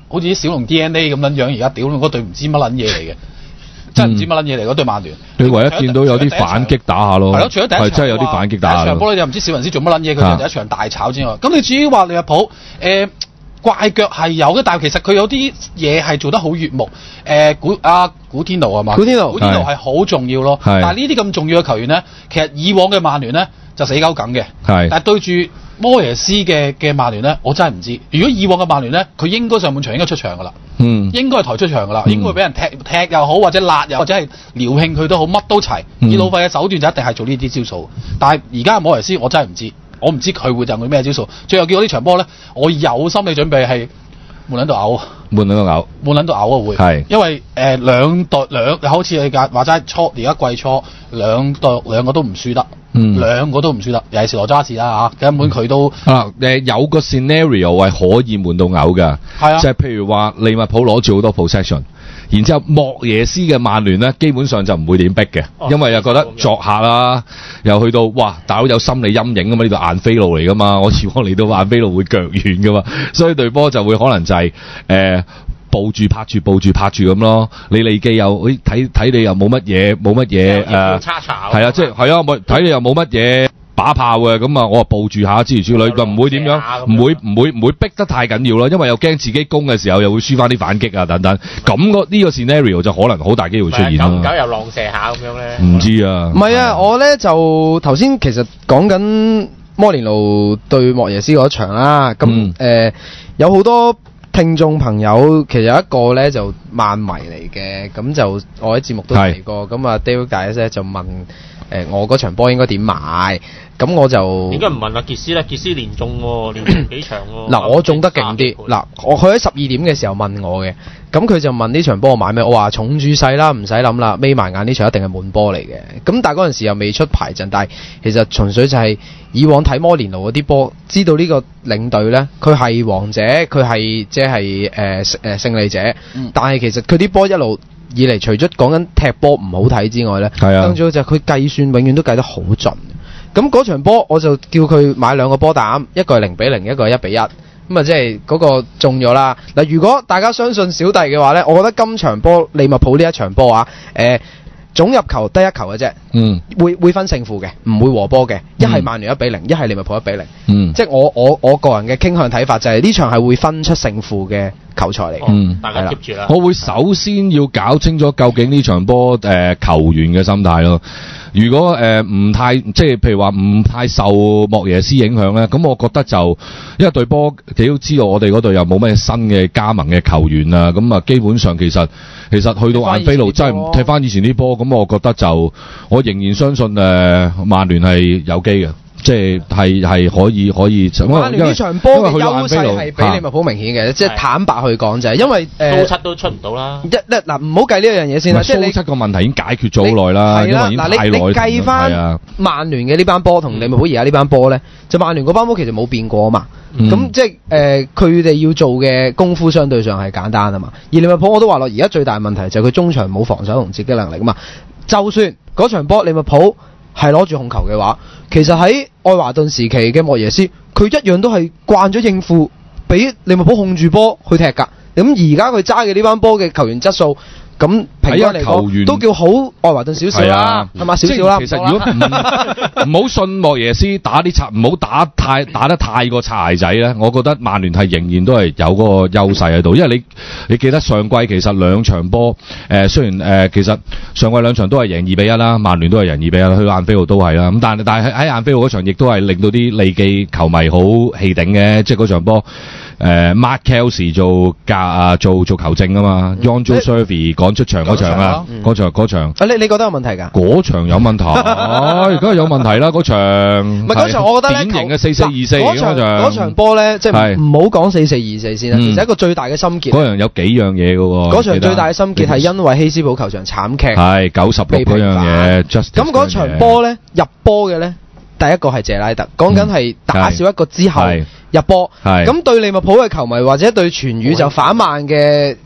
好似啲小龍 D N A 咁樣樣，而家屌嗰隊唔知乜撚嘢嚟嘅。真係唔知乜撚嘢嚟嗰隊曼聯， 你唯一見到有啲反擊打下咯， 係咯，除咗第一場， 係真係有啲反擊打下。 第一場波你又唔知小雲斯做乜撚嘢，佢就第一場大炒之外，咁你至於話利物浦誒怪腳係有嘅，但係其實佢有啲嘢係做得好悅目。誒古阿古天奴係嘛？ 古天奴， 古天奴係好重要咯。但係呢啲咁重要嘅球員咧，其實以往嘅曼聯咧就死鳩梗嘅。係，但係對住摩耶斯嘅嘅曼聯咧，我真係唔知。如果以往嘅曼聯咧，佢應該上半場應該出場㗎啦。嗯，應該係抬出場㗎啦，嗯、應該會俾人踢踢又好，或者辣又或者係撩興佢都好，乜都齊。嗯、以老費嘅手段就一定係做呢啲招數。但係而家摩耶斯，我真係唔知，我唔知佢會就佢咩招數。最後見到呢場波咧，我有心理準備係悶撚到嘔， 悶撚到嘔， 悶撚到嘔啊會。係，因為誒、呃、兩隊兩好似你話齋初而家季初兩隊兩個都唔輸得。嗯，兩個都唔輸得，尤其是羅渣士啦嚇，根本佢都啊誒有個 scenario 係可以悶到嘔㗎，係啊，即係譬如話利物浦攞住好多 possession， 然之後莫耶斯嘅曼聯咧基本上就唔會點逼嘅，哦、因為又覺得作客啦，又去到哇大佬有心理陰影㗎嘛，呢度晏菲路嚟㗎嘛，我似我嚟到晏菲路會腳軟㗎嘛，所以隊波就會可能就係、是、誒。呃抱住拍住抱住拍住咁咯，你利記又誒睇睇你又冇乜嘢冇乜嘢誒，係啊，即係係啊，我睇你又冇乜嘢把炮嘅，咁啊我啊抱住下諸如此類，就唔會點樣，唔會唔會唔會逼得太緊要咯，因為又驚自己攻嘅時候又會輸翻啲反擊啊等等，咁個呢個 scenario 就可能好大機會出現咯。 久唔久又浪射下咁樣咧？ 唔知啊。 唔係啊，我咧就頭先其實講緊摩連奴對莫耶斯嗰場啦，咁誒、嗯呃、有好多。聽眾朋友其實有一個咧就曼迷嚟嘅，咁就我喺節目都提過，咁啊 David 解咧就問誒、呃、我嗰場波應該點買，咁我就應該唔問阿傑斯啦，傑斯連中喎，連中幾場喎。 嗱我中得勁啲，嗱我佢喺十二點嘅時候問我嘅，咁佢就問呢場波我買咩，我話重注勢啦，唔使諗啦，眯埋眼呢場一定係滿波嚟嘅，咁但係嗰陣時又未出排陣，但係其實純粹就係、是。以往睇摩連奴嗰啲波，知道呢個領隊呢，佢係王者，佢係即係誒誒勝利者。嗯、但係其實佢啲波一路以嚟，除咗講緊踢波唔好睇之外呢，更重要就係佢計算永遠都計得好盡。咁嗰場波我就叫佢買兩個波膽，一個係零比零，一個係一比一。咁啊，即係嗰個中咗啦。嗱，如果大家相信小弟嘅話呢，我覺得今場波利物浦呢一場波啊，誒、呃。總入球得一球嘅啫，嗯，會會分勝負嘅，唔會和波嘅。一係曼聯一比零，一係利物浦一比零，嗯，即係我我我個人嘅傾向睇法就係呢場係會分出勝負嘅球賽嚟嘅。 嗯， 大家接住啦。 我會首先要搞清楚究竟呢場波誒、呃、球員嘅心態咯。如果誒唔、呃、太即係譬如話唔太受莫耶斯影響咧，咁我覺得就因為隊波你都知道我哋嗰隊又冇咩新嘅加盟嘅球員啊，咁啊基本上其實其實去到晏菲路真係唔踢翻以前啲波，咁我覺得就我仍然相信誒曼聯係有機嘅。即係係係可以可以， 曼聯呢場波嘅優勢係比利物浦明顯嘅，即係坦白去講就係因為誒蘇七都出唔到啦。一咧嗱唔好計呢一樣嘢先啦，即係蘇七個問題已經解決咗好耐啦，因為已經太耐。嗱你你計翻曼聯嘅呢班波同利物浦而家呢班波咧，就曼聯嗰班波其實冇變過啊嘛。咁即係誒佢哋要做嘅功夫相對上係簡單啊嘛。而利物浦我都話咯，而家最大問題就係佢中場冇防守同截擊能力啊嘛。就算嗰場波利物浦係攞住控球嘅話，其實喺愛華頓時期嘅莫耶斯，佢一樣都係慣咗應付，俾利物浦控住波去踢㗎。咁而家佢揸嘅呢班波嘅球員質素，咁平均嚟講都叫好愛華頓少少啦，係嘛少少啦。 其實如果唔好信莫耶斯打啲擦，唔好打太打得太過擦鞋仔咧，我覺得曼聯係仍然都係有嗰個優勢喺度，因為你你記得上季其實兩場波誒、呃、雖然誒、呃、其實上季兩場都係贏二比一啦，曼聯都係贏二比一啦，去晏菲路都係啦。咁但係但係喺晏菲路嗰場亦都係令到啲利記球迷好氣頂嘅，即係嗰場波。誒、呃、Mark Kelsey 做教啊，做做球證啊嘛 Jonjo Shelvey 趕出場嗰場啊，嗰場嗰場。 啊，你你覺得有問題㗎？ 嗰場有問題，而家有問題啦，嗰場。 唔係嗰場，我覺得咧， 典型嘅四四二四嗰場。 嗰場波咧，即係唔好講四四二四先啦，其實一個最大嘅心結。 嗰樣有幾樣嘢㗎喎。 嗰場最大嘅心結係因為希斯堡球場慘劇。 係九十六嗰樣嘢。 咁嗰場波咧，入波嘅咧。第一個係謝拉特，講緊係打少一個之後入波，咁對利物浦嘅球迷或者對全宇宙反慢嘅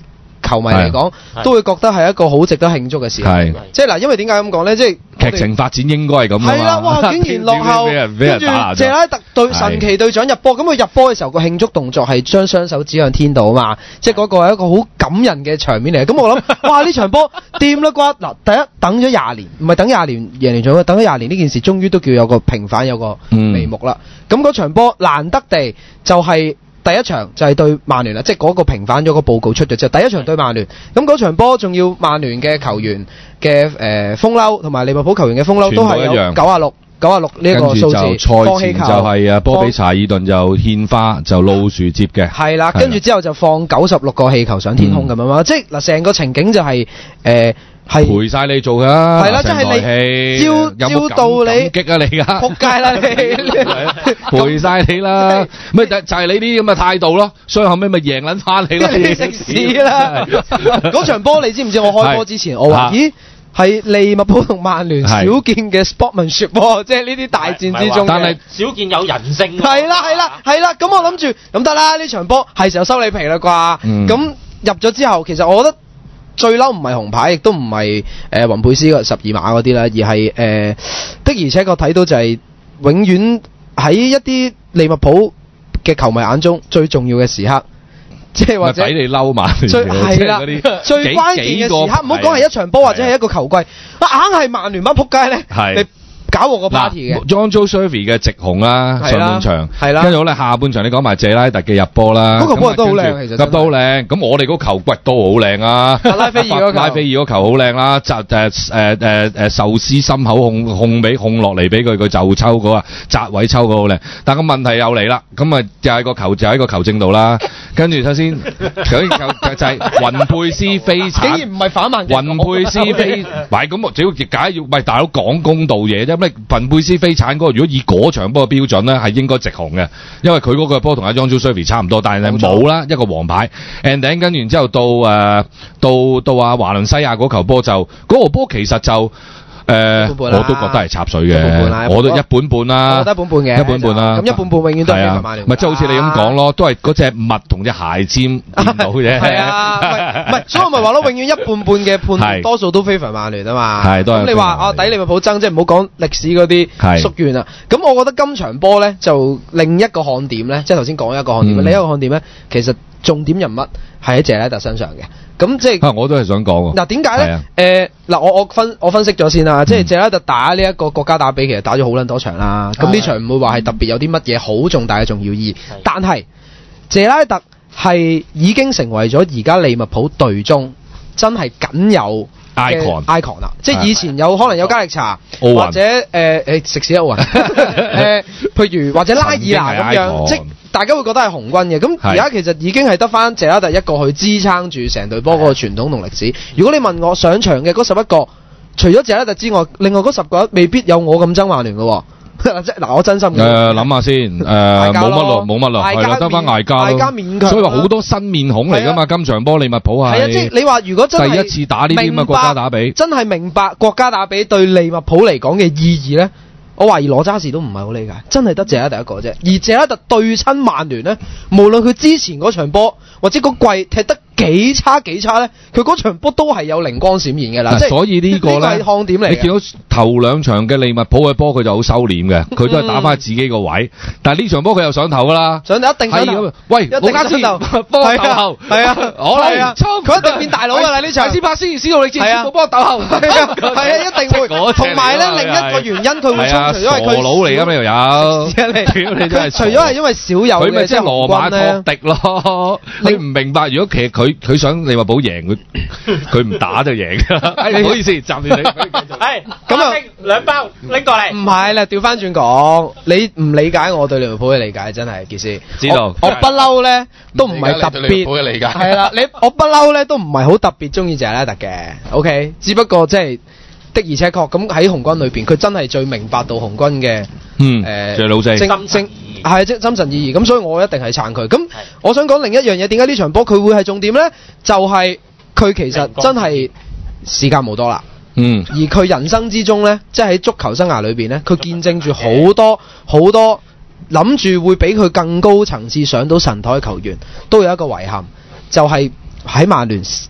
球迷嚟講，都會覺得係一個好值得慶祝嘅事。係，即係嗱，因為點解咁講咧？即係劇情發展應該係咁啊嘛。係啦， 哇！竟然落後，跟住謝拉特對神奇隊長入波，咁佢入波嘅時候個慶祝動作係將雙手指向天度啊嘛，即係嗰個係一個好感人嘅場面嚟。咁我諗，哇！呢場波掂啦啩？嗱，第一等咗廿年，唔係等廿年贏聯賽，等咗廿年呢件事，終於都叫有個平反，有個眉目啦。咁嗰場波難得地就係第一場就係對曼聯啦，即係嗰個平反咗個報告出咗之後，第一場對曼聯，咁嗰場波仲要曼聯嘅球員嘅誒風褸同埋利物浦球員嘅風褸都係有九啊六九啊六呢一個數字。跟住就賽前就係啊波比查爾頓就獻花就路樹接嘅。係啦，跟住之後就放九十六個氣球上天空咁樣嘛，即係嗱成個情景就係誒。係陪晒你做噶，係啦，即係你照照道理激啊你噶，仆街啦你，陪晒你啦，咪就就係你啲咁嘅態度咯，所以後尾咪贏捻翻你咯，你食屎啦！嗰場波你知唔知？我開波之前我話，咦係利物浦同曼聯少見嘅 sportsmanship， 即係呢啲大戰之中，但係少見有人性。 係啦係啦係啦，咁我諗住咁得啦，呢場波係時候收你皮啦啩？咁入咗之後，其實我覺得。最嬲唔係紅牌，亦都唔係誒雲佩斯嗰十二碼嗰啲啦，而係誒、呃、的而且確睇到就係永遠喺一啲利物浦嘅球迷眼中最重要嘅時刻，即係或者俾你嬲嘛， 最係啦，最關鍵嘅時刻，唔好講係一場波或者係一個球季，啊硬係曼聯班撲街咧，你搞我個 party 嘅 John Joe Shelby 嘅直紅啦，上半場，係啦，跟住好咧下半場你講埋謝拉特嘅入波啦， 嗰球波都好靚，其實入都好靚，咁我哋嗰球骨都好靚啊， 拉菲爾嗰球， 拉菲爾嗰球好靚啦，就誒誒誒誒壽司心口控控俾控落嚟俾佢，佢就抽嗰個窄位抽嗰個好靚，但個問題又嚟啦，咁啊就係個球就喺個球證度啦，跟住首先佢就就係雲佩斯飛鏟， 竟然唔係反慢嘅， 雲佩斯飛，唔係咁，只要解要喂大佬講公道嘢啫。咁雲佩斯飛鏟嗰個，如果以嗰場波嘅標準咧，係應該直紅嘅，因為佢嗰個波同阿 John Joe Shelby 差唔多，但係冇啦一個黃牌。and then 跟完之後到誒、呃、到到阿華倫西亞嗰球波就嗰個波其實就。誒、呃，我都覺得係插水嘅，我都一本半啦， 我覺得一本半嘅， 一本半啦， 咁一本半永遠都係曼聯， 唔係即係好似你咁講咯，都係嗰隻襪同隻鞋簽掂到啫， 係啊，唔係，所以我咪話咯，永遠一半半嘅判斷多數都 favour曼聯啊嘛， 係都係。 咁你話啊，抵利物浦爭，即係唔好講歷史嗰啲宿怨啊。咁我覺得今場波咧就另一個看點咧，即係頭先講一個看點，另一個看點咧，其實重點人物係喺謝拉特身上嘅。咁即係， 啊，我都係想講喎。 嗱，點解咧？誒，嗱，我我分我分析咗先啦，即係謝拉特打呢一個國家打比，其實打咗好撚多場啦。咁呢場唔會話係特別有啲乜嘢好重大嘅重要意義，但係謝拉特係已經成為咗而家利物浦隊中真係僅有 icon icon 啦。即係以前有可能有加力查，或者誒誒食屎奧運，誒，譬如或者拉爾納咁樣，即大家會覺得係紅軍嘅，咁而家其實已經係得翻謝拉特一個去支撐住成隊波嗰個傳統同歷史。如果你問我上場嘅嗰十一個，除咗謝拉特之外，另外嗰十個未必有我咁憎曼聯嘅喎。即嗱，我真心嘅。誒諗下先，誒冇乜咯，冇乜咯，係啦，得翻艾加咯。 艾加勉強。 所以話好多新面孔嚟㗎嘛，今場波利物浦係。 係啊，即係你話如果真係第一次打呢啲咁嘅國家打比， 真係明白國家打比對利物浦嚟講嘅意義咧。我懷疑羅渣士都唔係好理解，真係得謝拉特一個啫。而謝拉特對親曼聯咧，無論佢之前嗰場波或者個季踢得幾差幾差咧，佢嗰場波都係有靈光閃現嘅啦。 所以呢個咧， 係看點嚟。 你見到頭兩場嘅利物浦嘅波，佢就好收斂嘅，佢都係打翻自己個位。但係呢場波佢又上頭噶啦， 上頭一定上頭。喂，羅渣士， 波頭後，係啊， 好啦，佢一定變大佬噶啦呢場。 斯帕斯、史杜力治全部幫我鬥後， 係啊，係啊，一定會。同埋咧，另一個原因佢會衝，除咗係佢傻佬嚟噶嘛又有， 除咗係因為少有嘅即係羅馬托迪咯。你唔明白？如果其實佢佢想利物浦贏，佢佢唔打就贏噶啦。唔好意思，暫時你係咁啊，兩包拎過嚟。 唔係啦，調翻轉講，你唔理解我對利物浦嘅理解，真係件事。 知道我不嬲咧，都唔係特別嘅理解。 係啦，你我不嬲咧，都唔係好特別中意謝拉特嘅。OK，只不過即係。的而且確咁喺紅軍裏邊，佢真係最明白到紅軍嘅， 嗯，誒最老細， 精精係即精神意義。咁所以我一定係撐佢。咁我想講另一樣嘢，點解呢場波佢會係重點咧？就係、是、佢其實真係時間冇多啦。嗯，而佢人生之中咧，即係喺足球生涯裏邊咧，佢見證住好多好多諗住會比佢更高層次上到神台嘅球員，都有一個遺憾，就係喺曼聯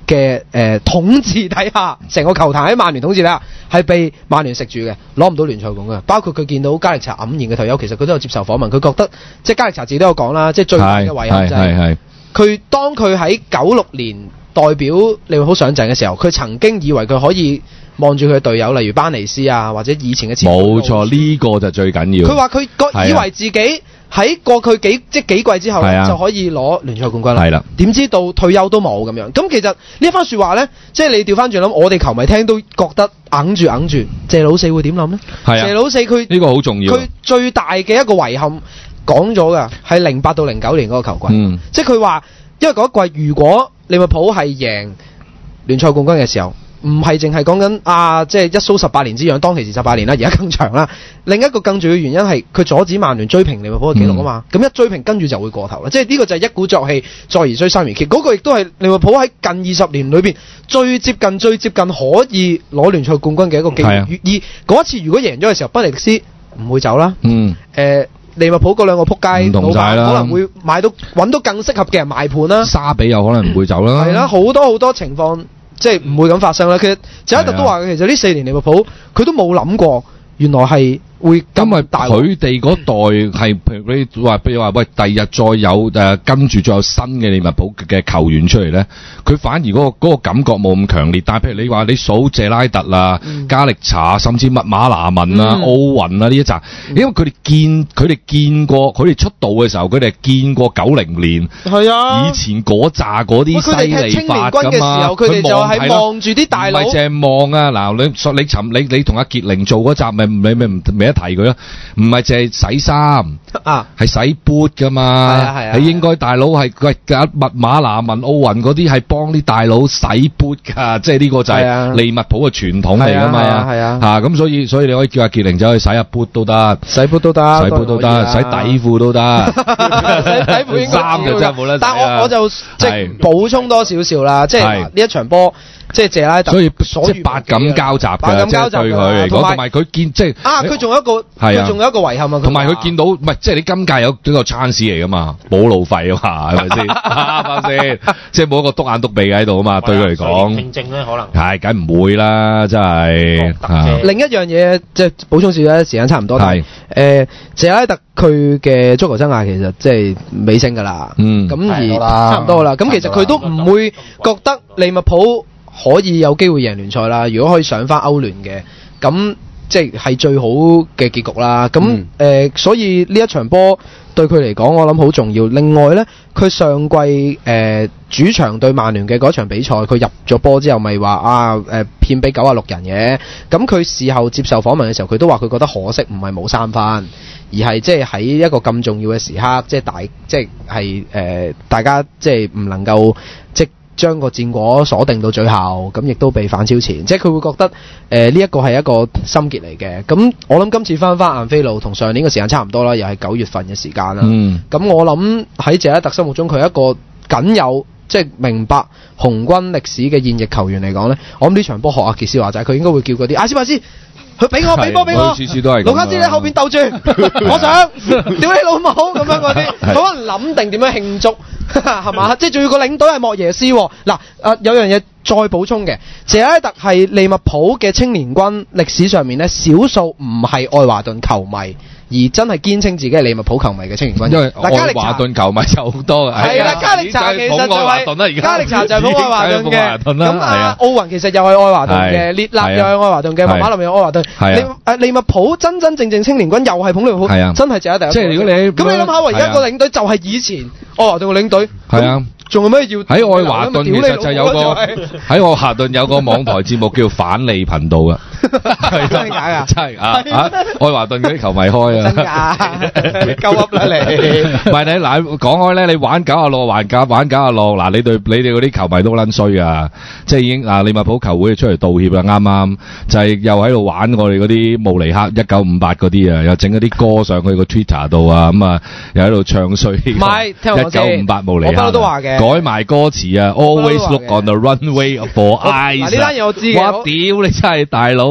嘅誒統治底下，成個球壇喺曼聯統治底下係被曼聯食住嘅，攞唔到聯賽冠軍嘅。包括佢見到加力查黯然嘅退休，其實佢都有接受訪問，佢覺得即係加力查自己都有講啦，即係最大嘅遺憾就係佢當佢喺九六年代表利物浦上陣嘅時候，佢曾經以為佢可以望住佢嘅隊友，例如班尼斯啊，或者以前嘅前冇錯，呢、這個就最緊要。 佢話佢覺以為自己喺過去幾即幾季之後就可以攞聯賽冠軍啦。係啦，點知到退休都冇咁樣。咁其實呢一番説話咧，即係你調翻轉諗，我哋球迷聽都覺得硬住硬住。謝老四會點諗咧？謝老四佢呢個好重要。 佢最大嘅一個遺憾講咗㗎，係零八到零九年嗰個球季。嗯、即係佢話，因為嗰一季如果利物浦係贏聯賽冠軍嘅時候。唔係淨係講緊啊，即係一蘇十八年之癢，當其時十八年啦，而家更長啦。另一個更重要嘅原因係佢阻止曼聯追平利物浦嘅紀錄啊嘛。咁、嗯、一追平跟住就會過頭啦。即係呢個就係一鼓作氣，再而衰三而竭。嗰、那個亦都係利物浦喺近二十年裏邊最接近、最接近可以攞聯賽冠軍嘅一個機會。啊、而嗰一次如果贏咗嘅時候，賓尼迪斯唔會走啦。嗯。誒、呃，利物浦嗰兩個撲街老闆可能會買到揾到更適合嘅人賣盤啦。 沙比有可能唔會走啦。 係啦，好多好多情況。即係唔會咁發生啦。其實謝拉特都話，其實呢四年利物浦佢都冇諗過，原來係會因為佢哋嗰代係譬如你話，譬如話喂，第日再有誒、呃、跟住再有新嘅利物浦嘅球員出嚟咧，佢反而嗰、嗰個嗰個感覺冇咁強烈。但係譬如你話你數謝拉特啊、嗯、加力查，甚至密馬拿文啊、奧雲、嗯、啊呢一紮，因為佢哋見佢哋見過，佢哋出道嘅時候，佢哋係見過九零年，係啊，以前嗰紮嗰啲犀利法㗎嘛。 佢哋就係望住啲大佬， 唔係淨係望啊！嗱，你你尋你你同阿傑靈做嗰集咪咪咪唔未一提佢啦，唔係淨係洗衫啊，係洗 boot 噶嘛，係啊係啊，你應該大佬係喂密馬拿文、奧雲嗰啲係幫啲大佬洗 boot 噶，即係呢個就係利物浦嘅傳統嚟噶嘛，係啊嚇咁，所以所以你可以叫阿傑靈走去洗下 boot 都得， 洗 boot 都得， 洗 boot 都得，洗底褲都得， 洗底褲應該衫就真係冇得洗。但我我就即係補充多少少啦，即係呢一場波。即係謝拉特， 所以即係百感交集嘅，即係對佢嚟講，同埋佢見即係啊，佢仲有一個，佢仲有一個遺憾啊， 同埋佢見到唔係，即係你今屆有呢個 chance 嚟噶嘛，冇路費啊嘛，係咪先？啱啱先？即係冇一個篤眼篤鼻喺度啊嘛，對佢嚟講， 聽證咧可能係梗唔會啦，真係。 另一樣嘢即係補充少少，時間差唔多。係誒，謝拉特佢嘅足球生涯其實即係尾聲㗎啦。嗯，咁而差唔多啦。咁其實佢都唔會覺得利物浦可以有機會贏聯賽啦，如果可以上翻歐聯嘅，咁即係係最好嘅結局啦。咁誒、嗯呃，所以呢一場波對佢嚟講，我諗好重要。另外呢，佢上季誒、呃、主場對曼聯嘅嗰場比賽，佢入咗波之後，咪話啊誒騙俾九十六人嘅。咁佢事後接受訪問嘅時候，佢都話佢覺得可惜，唔係冇三分，而係即係喺一個咁重要嘅時刻，即係大即係係誒大家即係唔能夠即將個戰果鎖定到最後，咁亦都被反超前，即係佢會覺得誒呢一個係一個心結嚟嘅。咁我諗今次翻翻晏菲路同上年嘅時間差唔多啦，又係九月份嘅時間啦。咁、嗯、我諗喺謝拉特心目中，佢係一個僅有即係明白紅軍歷史嘅現役球員嚟講呢，我諗呢場波學阿傑斯話齋，佢應該會叫嗰啲阿斯帕斯。佢俾我俾波俾我， 次次都係。 盧卡斯你後邊鬥住，我想屌你老母咁樣嗰啲，佢可能諗定點樣慶祝，係嘛？即係仲要個領隊係莫耶斯。嗱，啊有樣嘢再補充嘅，謝拉特係利物浦嘅青年軍歷史上面咧，少數唔係愛華頓球迷。而真係堅稱自己係利物浦球迷嘅青年軍， 因為愛華頓球迷就好多嘅。 係啦，加力查其實就係加力查就係捧愛華頓嘅。咁啊，奧雲其實又係愛華頓嘅，列納又係愛華頓嘅，馬馬林又係愛華頓。利誒利物浦真真正正青年軍又係捧利物浦，真係謝拉特。即係如果你咁你諗下，而家個領隊就係以前愛華頓嘅領隊。係啊。仲有咩要喺愛華頓？其實就有個喺愛華頓有個網台節目叫反利頻道噶， 真係假噶？ 真係啊！愛華頓嗰啲球迷開啊！ 真㗎，鳩噏啦你！ 唔係你嗱講開咧，你玩九啊六玩九玩九啊六嗱，你對你哋嗰啲球迷都撚衰啊！即係已經嗱利物浦球會出嚟道歉啦，啱啱就係又喺度玩我哋嗰啲慕尼黑一九五八嗰啲啊，又整嗰啲歌上去個 Twitter 度啊，咁啊又喺度唱衰。唔係，聽我講先。 一九五八慕尼黑， 我不嬲都話嘅。 改埋歌詞啊 ，Always look on the runway for eyes。嗱呢單嘢我知嘅。 哇！屌你真係大佬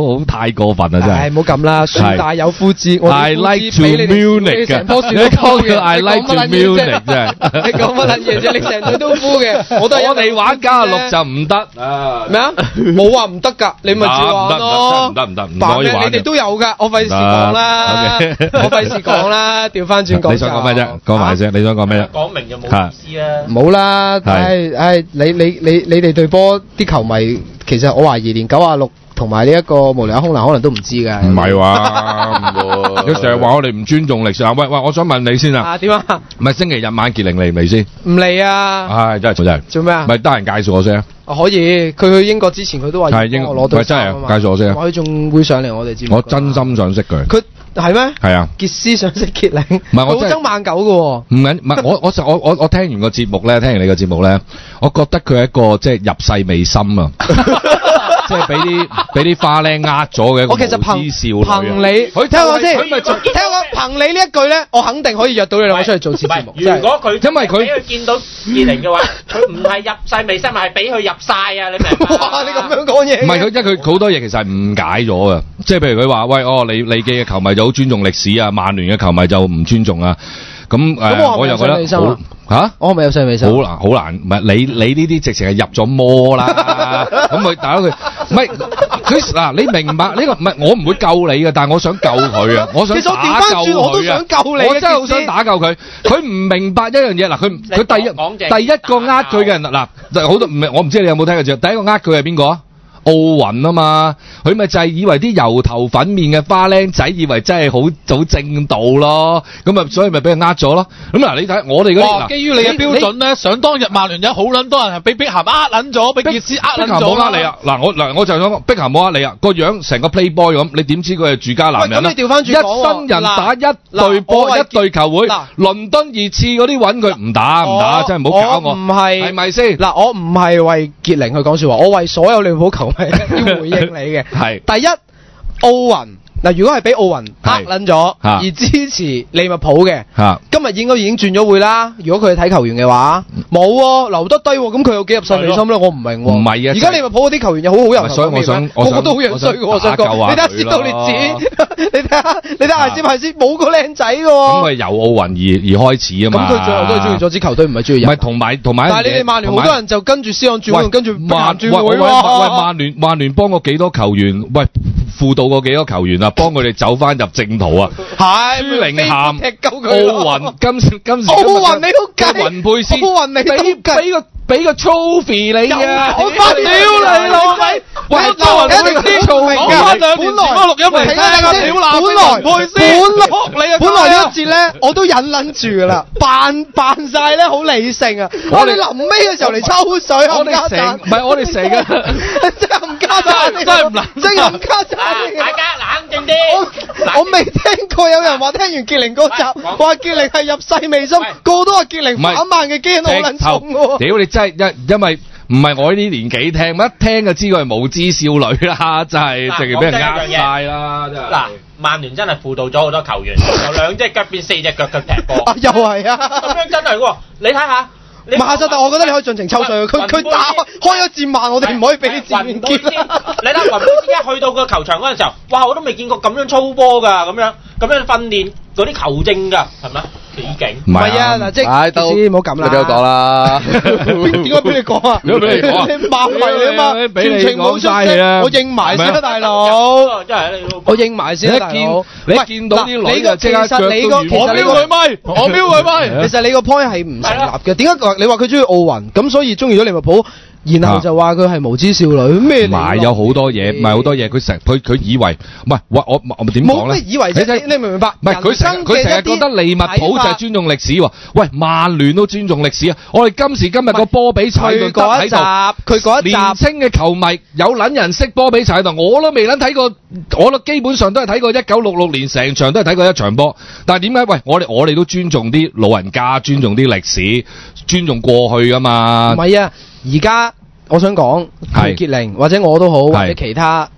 好太過分啦真係。 係唔好咁啦，樹大有枯枝，我 I like to Munich 嘅，你講嘅 I like to Munich 啫， 你講乜撚嘢啫？你成隊都枯嘅，我都係我哋玩加六就唔得啊！ 咩啊？冇話唔得㗎，你咪照玩咯。 唔得唔得唔可以玩。 你哋都有㗎，我費事講啦，我費事講啦，調翻轉講。 你想講咩啫？講埋先，你想講咩啫？ 講明就冇意思啦。 冇啦，唉唉，你你你你哋隊波啲球迷，其實我懷疑連九啊六同埋呢一個無聊空難可能都唔知㗎。 唔係話，佢成日話我哋唔尊重歷史啊！喂喂，我想問你先啊。 啊點啊？ 唔係星期日晚傑靈嚟未先？ 唔嚟啊！ 唉，真係真係。做咩啊？咪得閒介紹我先啊！ 可以，佢去英國之前佢都話要幫我攞對衫啊嘛。 介紹我先啊！ 佢仲會上嚟我哋節目。 我真心想識佢。 佢係咩？係啊。 傑斯想識傑靈。 唔係我好憎猛狗㗎喎。 唔緊，唔係我我我我我聽完個節目咧，聽完你個節目咧，我覺得佢係一個即係入世未深啊。即係俾啲俾啲花靚呃咗嘅一個無知少女。 憑你，佢聽我先，聽我憑你呢一句咧，我肯定可以約到你兩個出嚟做節目。 如果佢因為佢俾佢見到傑靈嘅話，佢唔係入世未深，係俾佢入晒啊！你明？ 哇！你咁樣講嘢， 唔係佢，因為佢好多嘢其實係誤解咗嘅。即係譬如佢話喂，哦，你利記嘅球迷就好尊重歷史啊，曼聯嘅球迷就唔尊重啊。咁誒，我又覺得好嚇， 我係咪有細微心？ 好難，好難，唔係你你呢啲直情係入咗魔啦。咁佢大佬佢唔係佢嗱，你明白呢個唔係我唔會救你嘅，但係我想救佢啊！我想打救佢啊！ 我都想救你， 我真係好想打救佢。佢唔明白一樣嘢嗱，佢佢第一第一個呃佢嘅人嗱，就好多唔係我唔知你有冇聽過啫。第一個呃佢係邊個啊？奧運啊嘛，佢咪就係以為啲油頭粉面嘅花僆仔，以為真係好好正道咯，咁啊，所以咪俾佢呃咗咯。咁嗱，你睇我哋嗰啲， 基於你嘅標準咧，想當日曼聯有好撚多人係俾碧咸呃撚咗，俾傑斯呃撚咗。碧咸冇呃你啊！嗱，我嗱我就想講，碧咸冇呃你啊！個樣成個 playboy 咁，你點知佢係住家男人咧？ 咁你調翻轉講， 一新人打一隊波，一隊球會，倫敦熱刺嗰啲揾佢唔打唔打，真係唔好搞我。 唔係， 係咪先？ 嗱，我唔係為傑靈去講説話，我為所有利物浦球迷要回應你嘅。 係第一，奧運嗱，如果係俾奧運呃撚咗，而支持利物浦嘅，今日應該已經轉咗會啦。如果佢去睇球員嘅話，冇喎，留得低喎，咁佢有幾入世未深咧？我唔明喎。 唔係啊， 而家利物浦嗰啲球員又好好有所以我想， 個個都好樣衰嘅。我想講，你睇下斯道列治，你睇下，你睇下艾斯派斯，冇個靚仔嘅喎。 咁係由奧運而而開始啊嘛。 咁佢最後都係中意咗支球隊，唔係中意人。 唔係同埋同埋。 但係你哋曼聯好多人就跟住斯朗轉會，跟住曼轉會喂，曼聯曼聯幫過幾多球員？喂，輔導過幾多球員啊？幫佢哋走翻入正途啊！ 係朱凌咸、奧奧運，今時今時奧運你都計， 雲佩斯， 奧運你都計， 俾個俾個 trophy 你啊！ 我發屌你老味！喂，嗱，一定知曹明㗎。本來錄音嚟聽啊，屌男本來佩斯，本來本來呢一節咧，我都忍撚住㗎啦，扮扮曬咧好理性啊！我哋臨尾嘅時候嚟抽水， 我哋成唔係我哋成日真係唔加讚， 真係唔難， 真係唔加讚。 大家冷靜啲。 我未聽過有人話聽完傑靈嗰集，話傑靈係入世未深，個個都話傑靈反慢嘅基因好撚重喎。 屌你真係因因為唔係我呢啲年紀聽，一聽就知佢係無知少女啦，真係直情俾人呃晒啦，真係。 嗱，曼聯真係輔導咗好多球員，由兩隻腳變四隻腳腳踢波。 又係啊！ 咁樣真係喎，你睇下。 唔係夏薩特，我覺得你可以盡情抽水。佢佢打開咗戰馬，我哋唔可以俾啲戰面結。 你睇雲佩斯一去到個球場嗰陣時候，哇！我都未見過咁樣操波㗎，咁樣咁樣訓練嗰啲球證㗎，係咪？幾勁？ 唔係啊， 嗱，即係先唔好咁啦。 你俾我講啦。 點解俾你講啊？ 點解俾你講啊？ 你盲迷啊嘛，全程冇出聲，我應埋先啦，大佬。真係你，我應埋先啦，大佬。 你見到啲女就即刻腳都軟。 我瞄佢咪，我瞄佢咪。 其實你個 point 係唔成立嘅。點解你話佢中意奧運？咁所以中意咗利物浦？然後就話佢係無知少女咩？ 唔係有好多嘢，唔係好多嘢。佢成佢佢以為唔係我我我點講咧？ 冇咩以為啫？你明唔明白？ 唔係佢成佢成日覺得利物浦就係尊重歷史喎。喂，曼聯都尊重歷史啊！我哋今時今日個波比踩到得喺度， 佢嗰一集年青嘅球迷有撚人識波比踩到，我都未撚睇過，我都基本上都係睇過一九六六年成場都係睇過一場波。但係點解？喂，我哋我哋都尊重啲老人家，尊重啲歷史，尊重過去噶嘛？ 唔係啊，而家。我想講，傑靈或者我都好，或者其他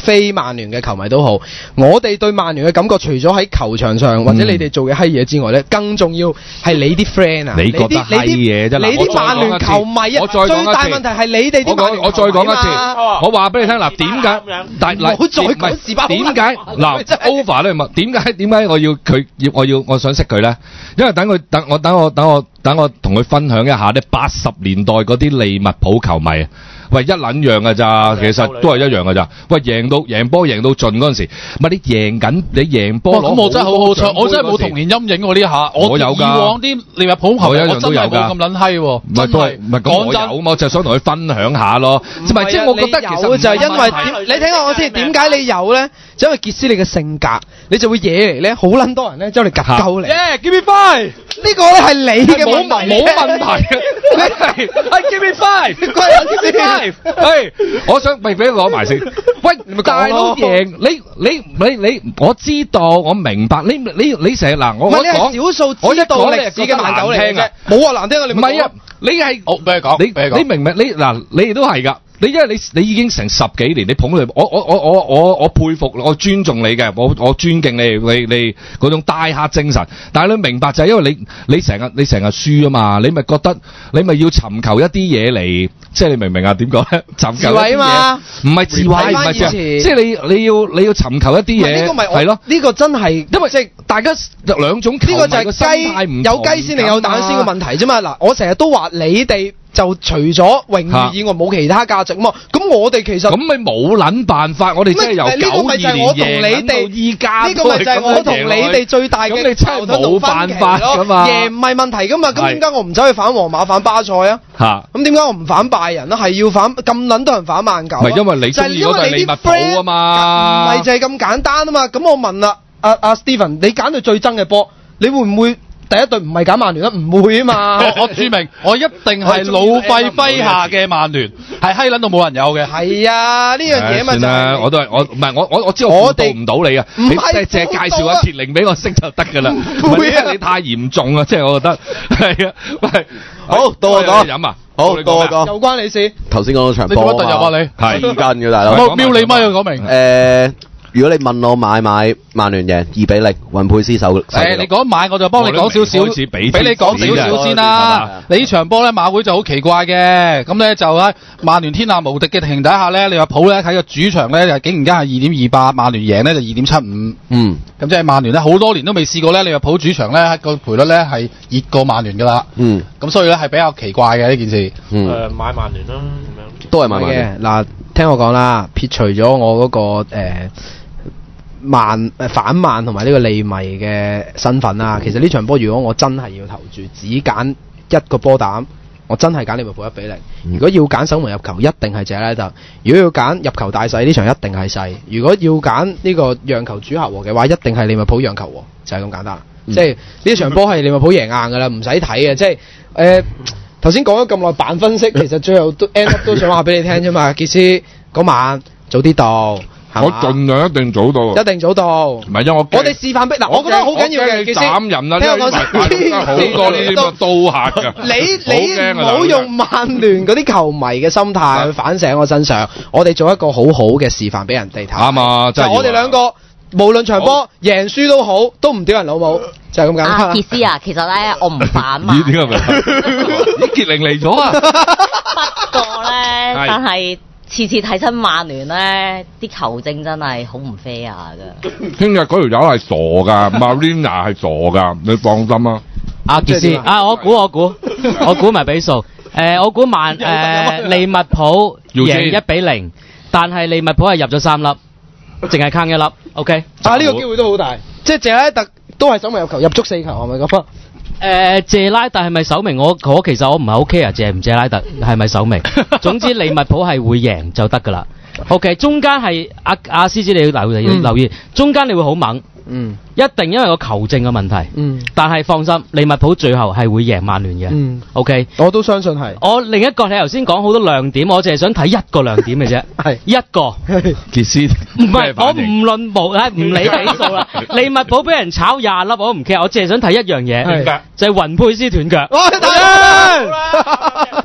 非曼聯嘅球迷都好，我哋對曼聯嘅感覺除咗喺球場上或者你哋做嘅閪嘢之外咧，更重要係你啲 friend 啊， 你覺得閪嘢啫， 你啲曼聯球迷啊，最大問題係你哋啲曼聯球迷啊。我再講一次，我話俾你聽嗱，點解？但係唔好再講士巴。點解嗱 over 咧？點解點解我要佢要我要我想識佢咧？因為等佢等我等我等我等我同佢分享一下咧，八十年代嗰啲利物浦球迷。喂，一撚樣㗎咋，其實都係一樣㗎咋。喂，贏到贏波贏到盡嗰陣時，唔係你贏緊，你贏波攞。 咁我真係好好彩，我真係冇童年陰影喎呢下。 我有㗎。 以往啲利物浦球迷，我真係冇咁撚閪喎。 唔係都係，唔係咁我有嘛，我就想同佢分享下咯。唔係，即係我覺得其實就係因為點？你聽我先，點解你有咧？就因為傑斯你嘅性格，你就會惹嚟咧，好撚多人咧將你夾鳩你。 Yeah, give me five。 呢個咧係你嘅問題， 冇問題嘅。你係係 give me five，give me five。係，我想咪俾你攞埋先。喂，大佬贏你你你你，我知道我明白。你你你成日嗱，我我講少數知道歷史嘅難狗嚟嘅啫。冇話難聽啊，你唔係啊，你係好俾你講， 你你明唔明？你嗱，你哋都係㗎。你因為你你已經成十幾年，你捧佢，我我我我我我佩服，我尊重你嘅，我我尊敬你，你你嗰種大客精神。但係你明白就係因為你你成日你成日輸啊嘛，你咪覺得你咪要尋求一啲嘢嚟，即係你明唔明啊？點講咧？尋求一啲嘢，唔係智慧，唔係即係你你要你要尋求一啲嘢， 呢個咪係咯？ 呢個真係因為即係大家兩種球迷嘅心態唔同， 有雞先定有蛋先嘅問題啫嘛。嗱，我成日都話你哋。就除咗榮譽以外冇其他價值嘛，咁我哋其實咁咪冇撚辦法，我哋真係由九二年贏到依家， 呢個咪就係我同你哋最大嘅咁你真係冇辦法㗎嘛， 贏唔係問題㗎嘛，咁點解我唔走去反皇馬反巴塞啊？ 嚇， 咁點解我唔反拜仁啊？係要反咁撚多人反曼九？ 唔係因為你中意嗰隊利物浦啊嘛， 唔係就係咁簡單啊嘛。咁我問啦，阿阿 Steven，你揀到最憎嘅波，你會唔會？第一隊唔係揀曼聯啦，唔會啊嘛！ 我注明，我一定係老費麾下嘅曼聯，係閪撚到冇人有嘅。 係啊，呢樣嘢咪就係我都係我唔係我我我知我輔導唔到你啊，你即係淨係介紹阿鐵靈俾我識就得㗎啦。唔會啊，你太嚴重啊，即係我覺得係啊。喂， 好到我講飲啊， 好到我講， 有關你事。 頭先講到場波， 你做乜突入啊？你係跟嘅大佬， 我瞄你咪講明誒。如果你問我買買曼聯贏二比零，雲佩斯手誒，你講買我就幫你講少少，俾你講少少先啦。你呢場波咧馬會就好奇怪嘅，咁咧就喺曼聯天下無敵嘅情形底下咧，利物浦咧喺個主場咧就竟然間係二點二八，曼聯贏咧就二點七五。 嗯， 咁即係曼聯咧好多年都未試過咧，利物浦主場咧個賠率咧係熱過曼聯㗎啦。 嗯， 咁所以咧係比較奇怪嘅呢件事。 嗯， 誒買曼聯啦，咁樣都係買曼聯嘅。嗱，聽我講啦，撇除咗我嗰個誒。曼誒反曼同埋呢個利迷嘅身份啊，其實呢場波如果我真係要投注，只揀一個波膽，我真係揀利物浦一比零。如果要揀守門入球，一定係謝拉特；如果要揀入球大細，呢場一定係細；如果要揀呢個讓球主客和嘅話，一定係利物浦讓球和，就係、是、咁簡單。嗯、即係呢場波係利物浦贏硬㗎啦，唔使睇嘅。即係誒頭先講咗咁耐扮分析，其實最後都 end up 都想話俾你聽啫嘛。傑斯嗰晚早啲到。 我盡量一定早到， 一定早到。唔係因為我我哋示範逼嗱，我覺得好緊要嘅。 其實斬人啦，呢個好多呢啲刀客㗎。 你你唔好用曼聯嗰啲球迷嘅心態去反射喺我身上。我哋做一個好好嘅示範俾人哋睇。 啱啊！ 就我哋兩個，無論場波贏輸都好，都唔屌人老母，就係咁簡單。 阿傑斯啊，其實咧我唔反曼。 咦？點解咪？咦？傑靈嚟咗啊！ 不過咧，但係。次次睇親曼聯咧，啲球證真係好唔 fair 噶。 聽日嗰條友係傻㗎，Marina 係傻㗎，你放心啊。 阿傑斯啊，我估我估，我估埋比數。誒，我估曼誒利物浦贏一比零，但係利物浦係入咗三粒，淨係坑一粒。OK。 啊，呢個機會都好大，即係謝拉特都係守門入球，入足四球係咪咁啊？ 誒、呃、謝拉特係咪首名？我我其實我唔係好 care 謝唔謝拉特係咪首名。總之利物浦係會贏就得㗎啦。OK， 中間係阿阿獅子你要留意、嗯、留意，中間你會好猛。嗯，一定因為個球證嘅問題。嗯，但係放心，利物浦最後係會贏曼聯嘅。嗯 ，OK， 我都相信係。 我另一個你頭先講好多亮點，我淨係想睇一個亮點嘅啫。係一個。 傑斯唔係，我唔論無，係唔理比數啦。利物浦俾人炒廿粒，我都唔 care，我淨係想睇一樣嘢，就係雲佩斯斷腳。哇！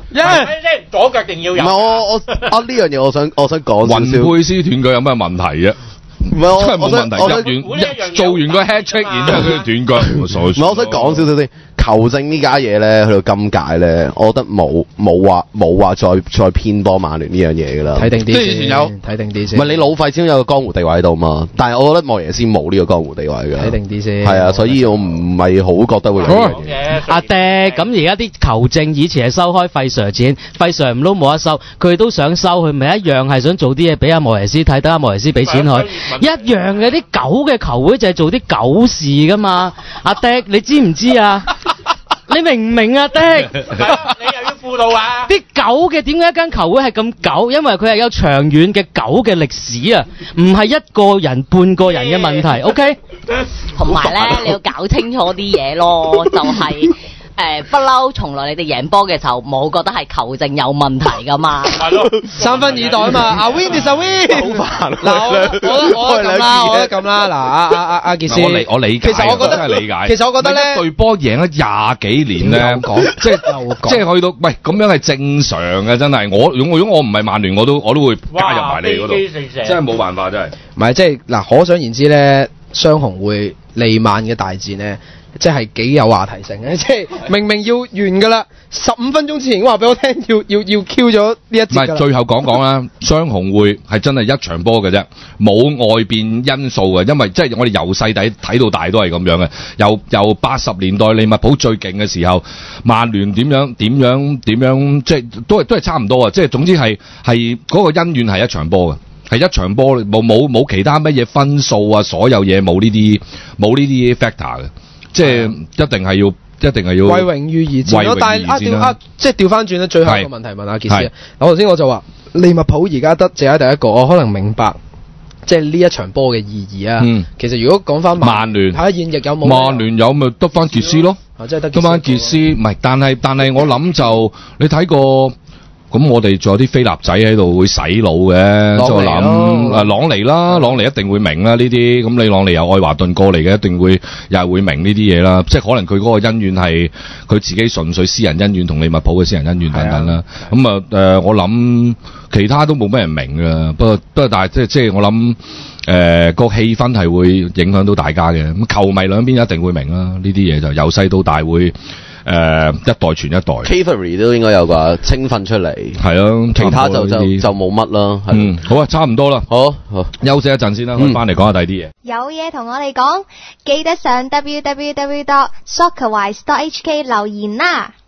係咪先？左腳定要有。 唔係我我啊呢樣嘢，我想我想講少少。 雲佩斯斷腳有咩問題啫？ 唔係我真係冇問題，入完做完個 head check，然之後佢斷腳，唔係我想講少少先。球證呢家嘢咧，去到今屆咧，我覺得冇冇話冇話再再偏幫曼聯呢樣嘢㗎啦。 睇定啲， 即係以前有睇定啲先。 唔係你老費先有個江湖地位喺度嘛？但係我覺得莫耶斯冇呢個江湖地位㗎。 睇定啲先。 係啊，所以我唔係好覺得會有呢樣嘢。 阿爹，咁而家啲球證以前係收開費 Sir 錢，費 Sir 唔撈冇得收，佢都想收，佢咪一樣係想做啲嘢俾阿莫耶斯睇，等阿莫耶斯俾錢佢。一樣嘅，啲狗嘅球會就係做啲狗事㗎嘛。阿爹，你知唔知啊？你明唔明啊，爹？ 你又要輔導啊？ 啲狗嘅點解一間球會係咁狗？因為佢係有長遠嘅狗嘅歷史啊，唔係一個人半個人嘅問題。OK， 同埋咧，你要搞清楚啲嘢咯，就係、是。誒不嬲，從來你哋贏波嘅時候冇覺得係球證有問題噶嘛？ 係咯， 三分二代啊嘛！阿 Win 就 Win， 好煩。嗱，我我我咁啦，我咁啦。嗱，阿阿阿阿傑斯， 我理我理解， 其實我覺得真係理解。 其實我覺得咧， 一隊波贏咗廿幾年咧，講即係即係去到，喂咁樣係正常嘅，真係。我如果如果我唔係曼聯，我都我都會加入埋你嗰度，真係冇辦法，真係。 唔係即係嗱，可想而知咧，雙紅會利曼嘅大戰咧。即係幾有話題性嘅，即係明明要完㗎啦，十五分鐘之前話俾我聽要要要 Q 咗呢一節㗎啦。 唔係，最後講講啦，雙紅會係真係一場波嘅啫，冇外邊因素嘅，因為即係我哋由細底睇到大都係咁樣嘅。由由八十年代利物浦最勁嘅時候，曼聯點樣點樣點樣，即係都係都係差唔多啊！即係總之係係嗰個恩怨係一場波嘅。係一場波，冇冇冇其他乜嘢分數啊，所有嘢冇呢啲冇呢啲 factor 嘅。即係一定係要，一定係要為榮譽而戰咯。但係啊調啊，即係調翻轉咧，最後一個問題問阿傑斯。嗱，頭先我就話利物浦而家得淨係第一個，我可能明白即係呢一場波嘅意義啊。嗯、其實如果講翻曼聯， 睇下現役有冇曼聯有咪得翻傑斯咯？ 啊，即係得得翻傑斯，唔係，但係但係我諗就你睇過。咁我哋仲有啲菲臘仔喺度會洗腦嘅，就諗啊朗尼啦，朗尼一定會明啦呢啲。咁你朗尼由愛華頓過嚟嘅，一定會又係會明呢啲嘢啦。即係可能佢嗰個恩怨係佢自己純粹私人恩怨同利物浦嘅私人恩怨等等啦。咁啊誒，我諗其他都冇咩人明㗎。不過不過但係即係即係我諗誒個氣氛係會影響到大家嘅。咁球迷兩邊一定會明啦。呢啲嘢就由細到大會。誒、呃、一代傳一代 Cathery 都應該有個青訓出嚟， 係啊， 其他就就就冇乜啦。 嗯，好啊，差唔多啦， 好，好休息一陣先啦，翻嚟講下第啲嘢。 有嘢同我哋講，記得上 w w w dot soccerwise dot h k 留言啦。